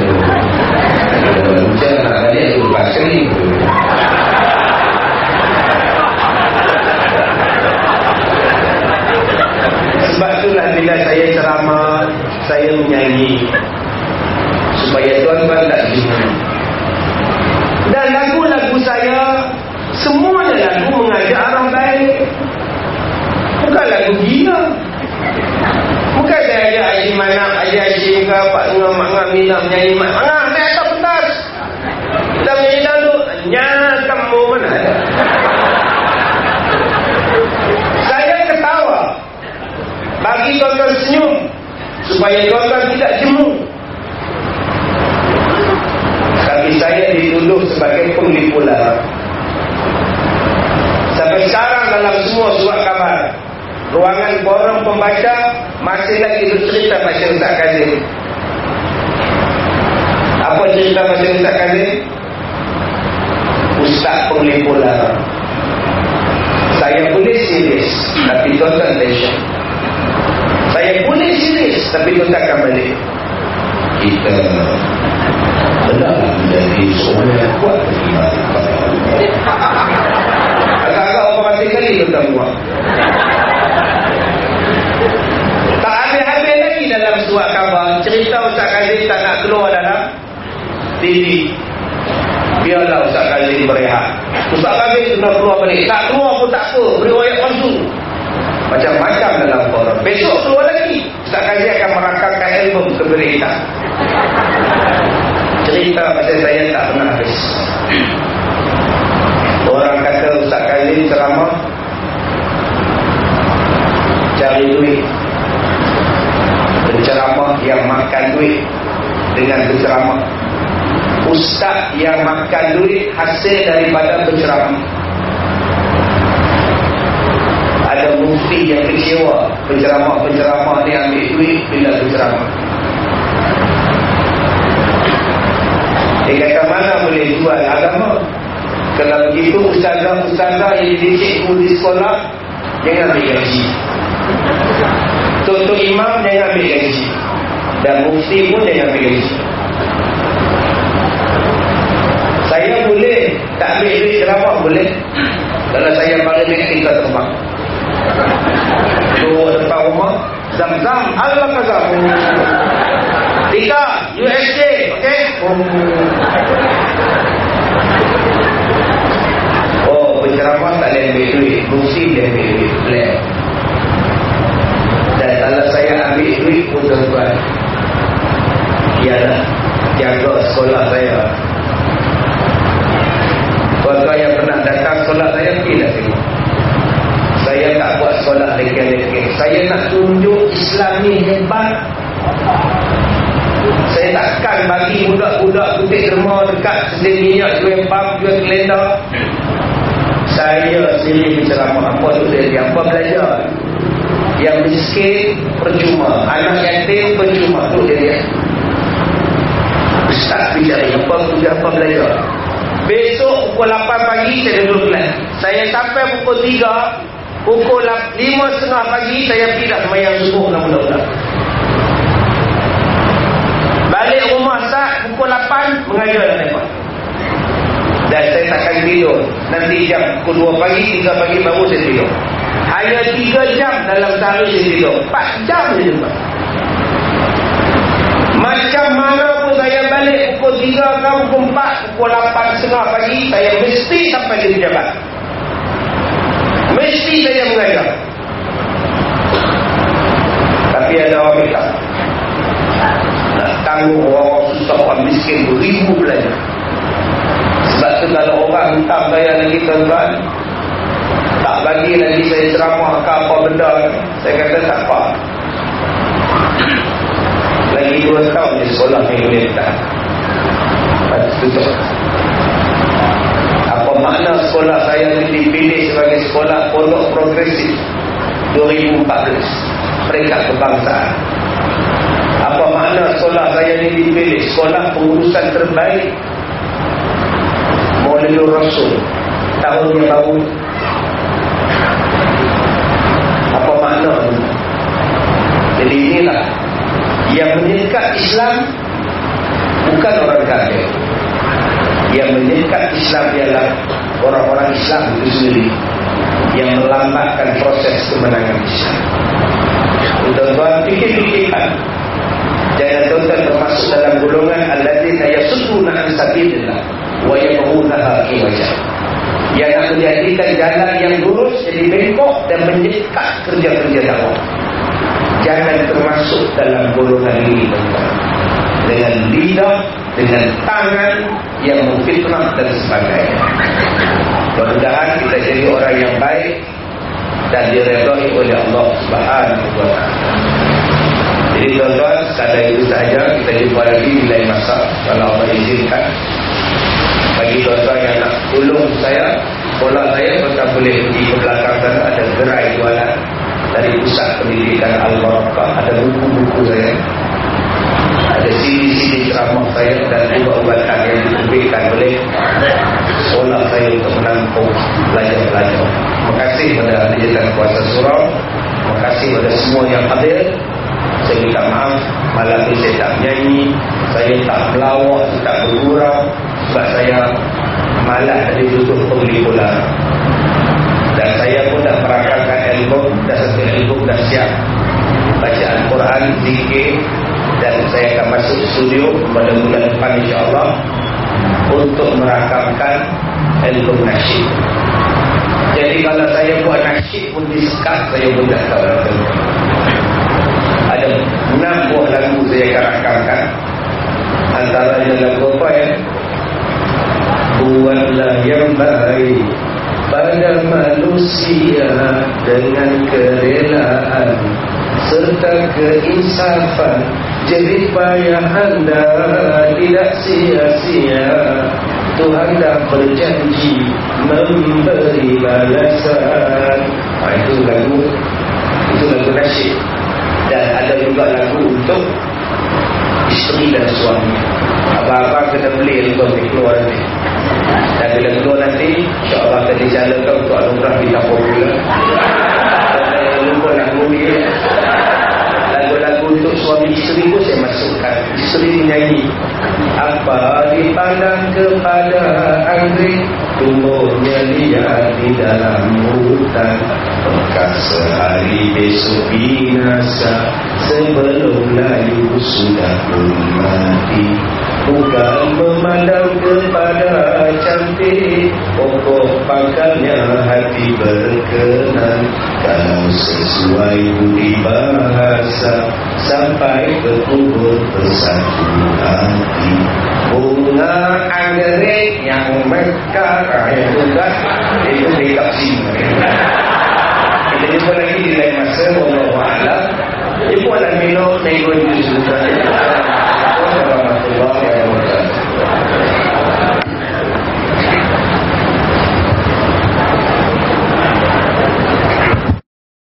Speaker 3: Macam nak balik aku lepas kali. Sebab itulah bila saya ceramah, saya menyanyi supaya tuan-tuan tak bingung. Dan lagu-lagu saya semuanya lagu mengajak orang baik. Bukan lagu gila. Bukan saya ajak Haji Manap, Haji Hashim ke Pak Ngam, Mak Ngam Mina menyanyi Mak Ngam, saya atas pentas. Kita menyanyi dulu. Nyakam mu mana ada. Saya ketawa bagi tuan-tuan senyum supaya tuan-tuan tidak jemu. Tapi saya dituduh sebagai penipu lara. Sampai sekarang dalam semua surat khabar, ruangan forum pembaca masih lagi bercerita pasal Ustaz Kazim. Apa cerita pasal Ustaz Kazim? Ustaz penipu lara. Saya boleh serius, tapi tuan-tuan tension. Saya boleh serius, tapi tuan-tuan akan balik. Kita benar menjadi seorang yang kuat beriman kepada Allah. Agak-agak operasi kali tuan-tuan buat. Tak habis-habis lagi dalam surat khabar cerita Ustaz Kazim tak nak keluar dalam T V. Biarlah Ustaz Kazim berehat. Ustaz Kazim sudah keluar balik. Tak keluar pun tak apa, riwayat palsu. Macam-macam dalam forum. Besok keluar lagi, Ustaz Kazim akan merakamkan album keberita. Cerita pasal saya tak pernah habis. Orang kata Ustaz Kazim ceramah cara ada duit. Penceramah yang makan duit dengan berceramah. Ustaz yang makan duit hasil daripada berceramah. Ada mufti yang kecewa penceramah-penceramah ni ambil duit bila berceramah. Dia kata mana boleh jual agama. Kalau begitu ustazah-ustazah yang jadi cikgu di sekolah jangan ambil gaji. Tok-tok imam jangan ambil gaji. Dan mufti pun jangan ambil gaji. Saya boleh tak ambil duit ceramah boleh. Kalau saya pada naik tingkat terbang duduk depan rumah, Zam-Zam Al-Qazam Tika U S J, okey. Oh, penceramah tak boleh ambil duit, mesti dia ambil duit plan. Dan kalau saya ambil duit pun tuan-tuan, ialah jaga sekolah saya. Tuan-tuan yang pernah datang sekolah saya tidak tengok. Saya tak buat sekolah leke-leke. Saya nak tunjuk Islam ni hebat. Saya takkan bagi budak-budak putih derma dekat sedia minyak, jual pam, jual kelenda. Saya sendiri berceramah. Apa tu dia? Apa belajar? Yang miskin percuma, anak yatim percuma. Tu dia. Ustaz bicara apa, sudah apa belajar. Besok pukul lapan pagi saya duduk kelas. Saya sampai pukul tiga, pukul lima setengah pagi saya pergi dah semayang subuh dengan budak-budak. Balik rumah start pukul lapan mengajar dan lepas. Dan saya takkan tidur. Nanti jam pukul dua pagi, tiga pagi baru saya tidur. Hanya tiga jam dalam sehari saya tidur. empat jam saya tidur. Macam mana pun saya balik pukul tiga ke pukul empat, pukul lapan setengah pagi, saya mesti sampai di pejabat. Mesti saya mengajar. Tapi ada orang minta nak tanggung orang susah, orang miskin beribu belajar. Sebab tu kalau orang hutang saya lagi tuan-tuan, tak bagi lagi saya ceramah ke apa benda, saya kata tak apa. Lagi dua tahun di sekolah ni boleh tahan. Lepas tutup. Apa makna sekolah saya ni dipilih sebagai sekolah pondok progresif dua ribu empat belas peringkat kebangsaan. Apa makna sekolah saya ni dipilih sekolah pengurusan terbaik Maulidul Rasul tahun yang baru. Apa makna? Jadi inilah yang menyekat Islam bukan orang kafir. Yang menyekat Islam ialah orang-orang Islam itu sendiri yang melambatkan proses kemenangan Islam. Tuan-tuan fikir-fikirkan, jangan tuan-tuan termasuk dalam golongan alladzina yasudduna an sabilillah wa yabghunaha iwaja, yang nak menjadikan jalan yang lurus jadi bengkok dan menyekat kerja-kerja dakwah. Jangan termasuk dalam golongan ini, tuan-tuan. Dengan lidah, dengan tangan yang memfitnah dan sebagainya. Mudah-mudahan kita jadi orang yang baik dan diredai oleh Allah Subhanahu wa taala. Jadi tuan-tuan, sekadar itu sahaja. Kita jumpa lagi di lain masa kalau Allah izinkan. Bagi tuan-tuan yang nak tolong saya, sekolah saya, tuan-tuan boleh pergi ke belakang sana, ada gerai jualan dari Pusat Pendidikan Al-Barakah. Ada buku-buku saya, ada C D-C D ceramah saya dan ubat-ubatan yang diterbitkan oleh sekolah saya untuk menampung pelajar-pelajar. Terima kasih kepada Jabatan Kuasa Surau. Terima kasih kepada semua yang hadir. Saya minta maaf malam ini saya tak menyanyi, saya tak melawak, saya tak bergurau sebab saya malas tadi duduk pembeli bola. Dan saya pun dah merakamkan album, dah satu album dah siap, baca Al-Quran, zikir, dan saya akan masuk studio pada bulan depan insyaAllah untuk merakamkan album nasyid. Jadi kalau saya buat nasyid pun disekat, saya pun tak tahu. Ada enam buah lagu saya akan rakamkan. Antaranya lagu apa ya? Buatlah yang baik
Speaker 2: pada manusia dengan kerelaan serta keinsafan. Jerih payah anda tidak sia-sia, Tuhan dah berjanji memberi balasan. Ha, itu lagu, itu lagu nasyid. Dan ada juga lagu untuk isteri dan suami. Abang-abang kena beli album ni keluar nanti. Dan bila keluar nanti, insyaAllah akan dijalakan untuk anugerah bintang popular. Jangan lupa lagu ni. Lagu-lagu untuk suami isteri pun saya masukkan. Isteri menyanyi, apa dipandang kepada anggrek, tumbuhnya liar di dalam hutan, bekas sehari besok binasa, sebelum layu sudah pun mati. Bukan memandang kepada cantik, pokok pangkalnya hati berkenan. Kalau sesuai budi bahasa, sampai ke kubur bersatu hati. Bunga anggrek yang mekar, yang tugas itu dekat sini. Kita jumpa lagi di lain masa. Wallahualam. Jumpa lagi minum nego jus.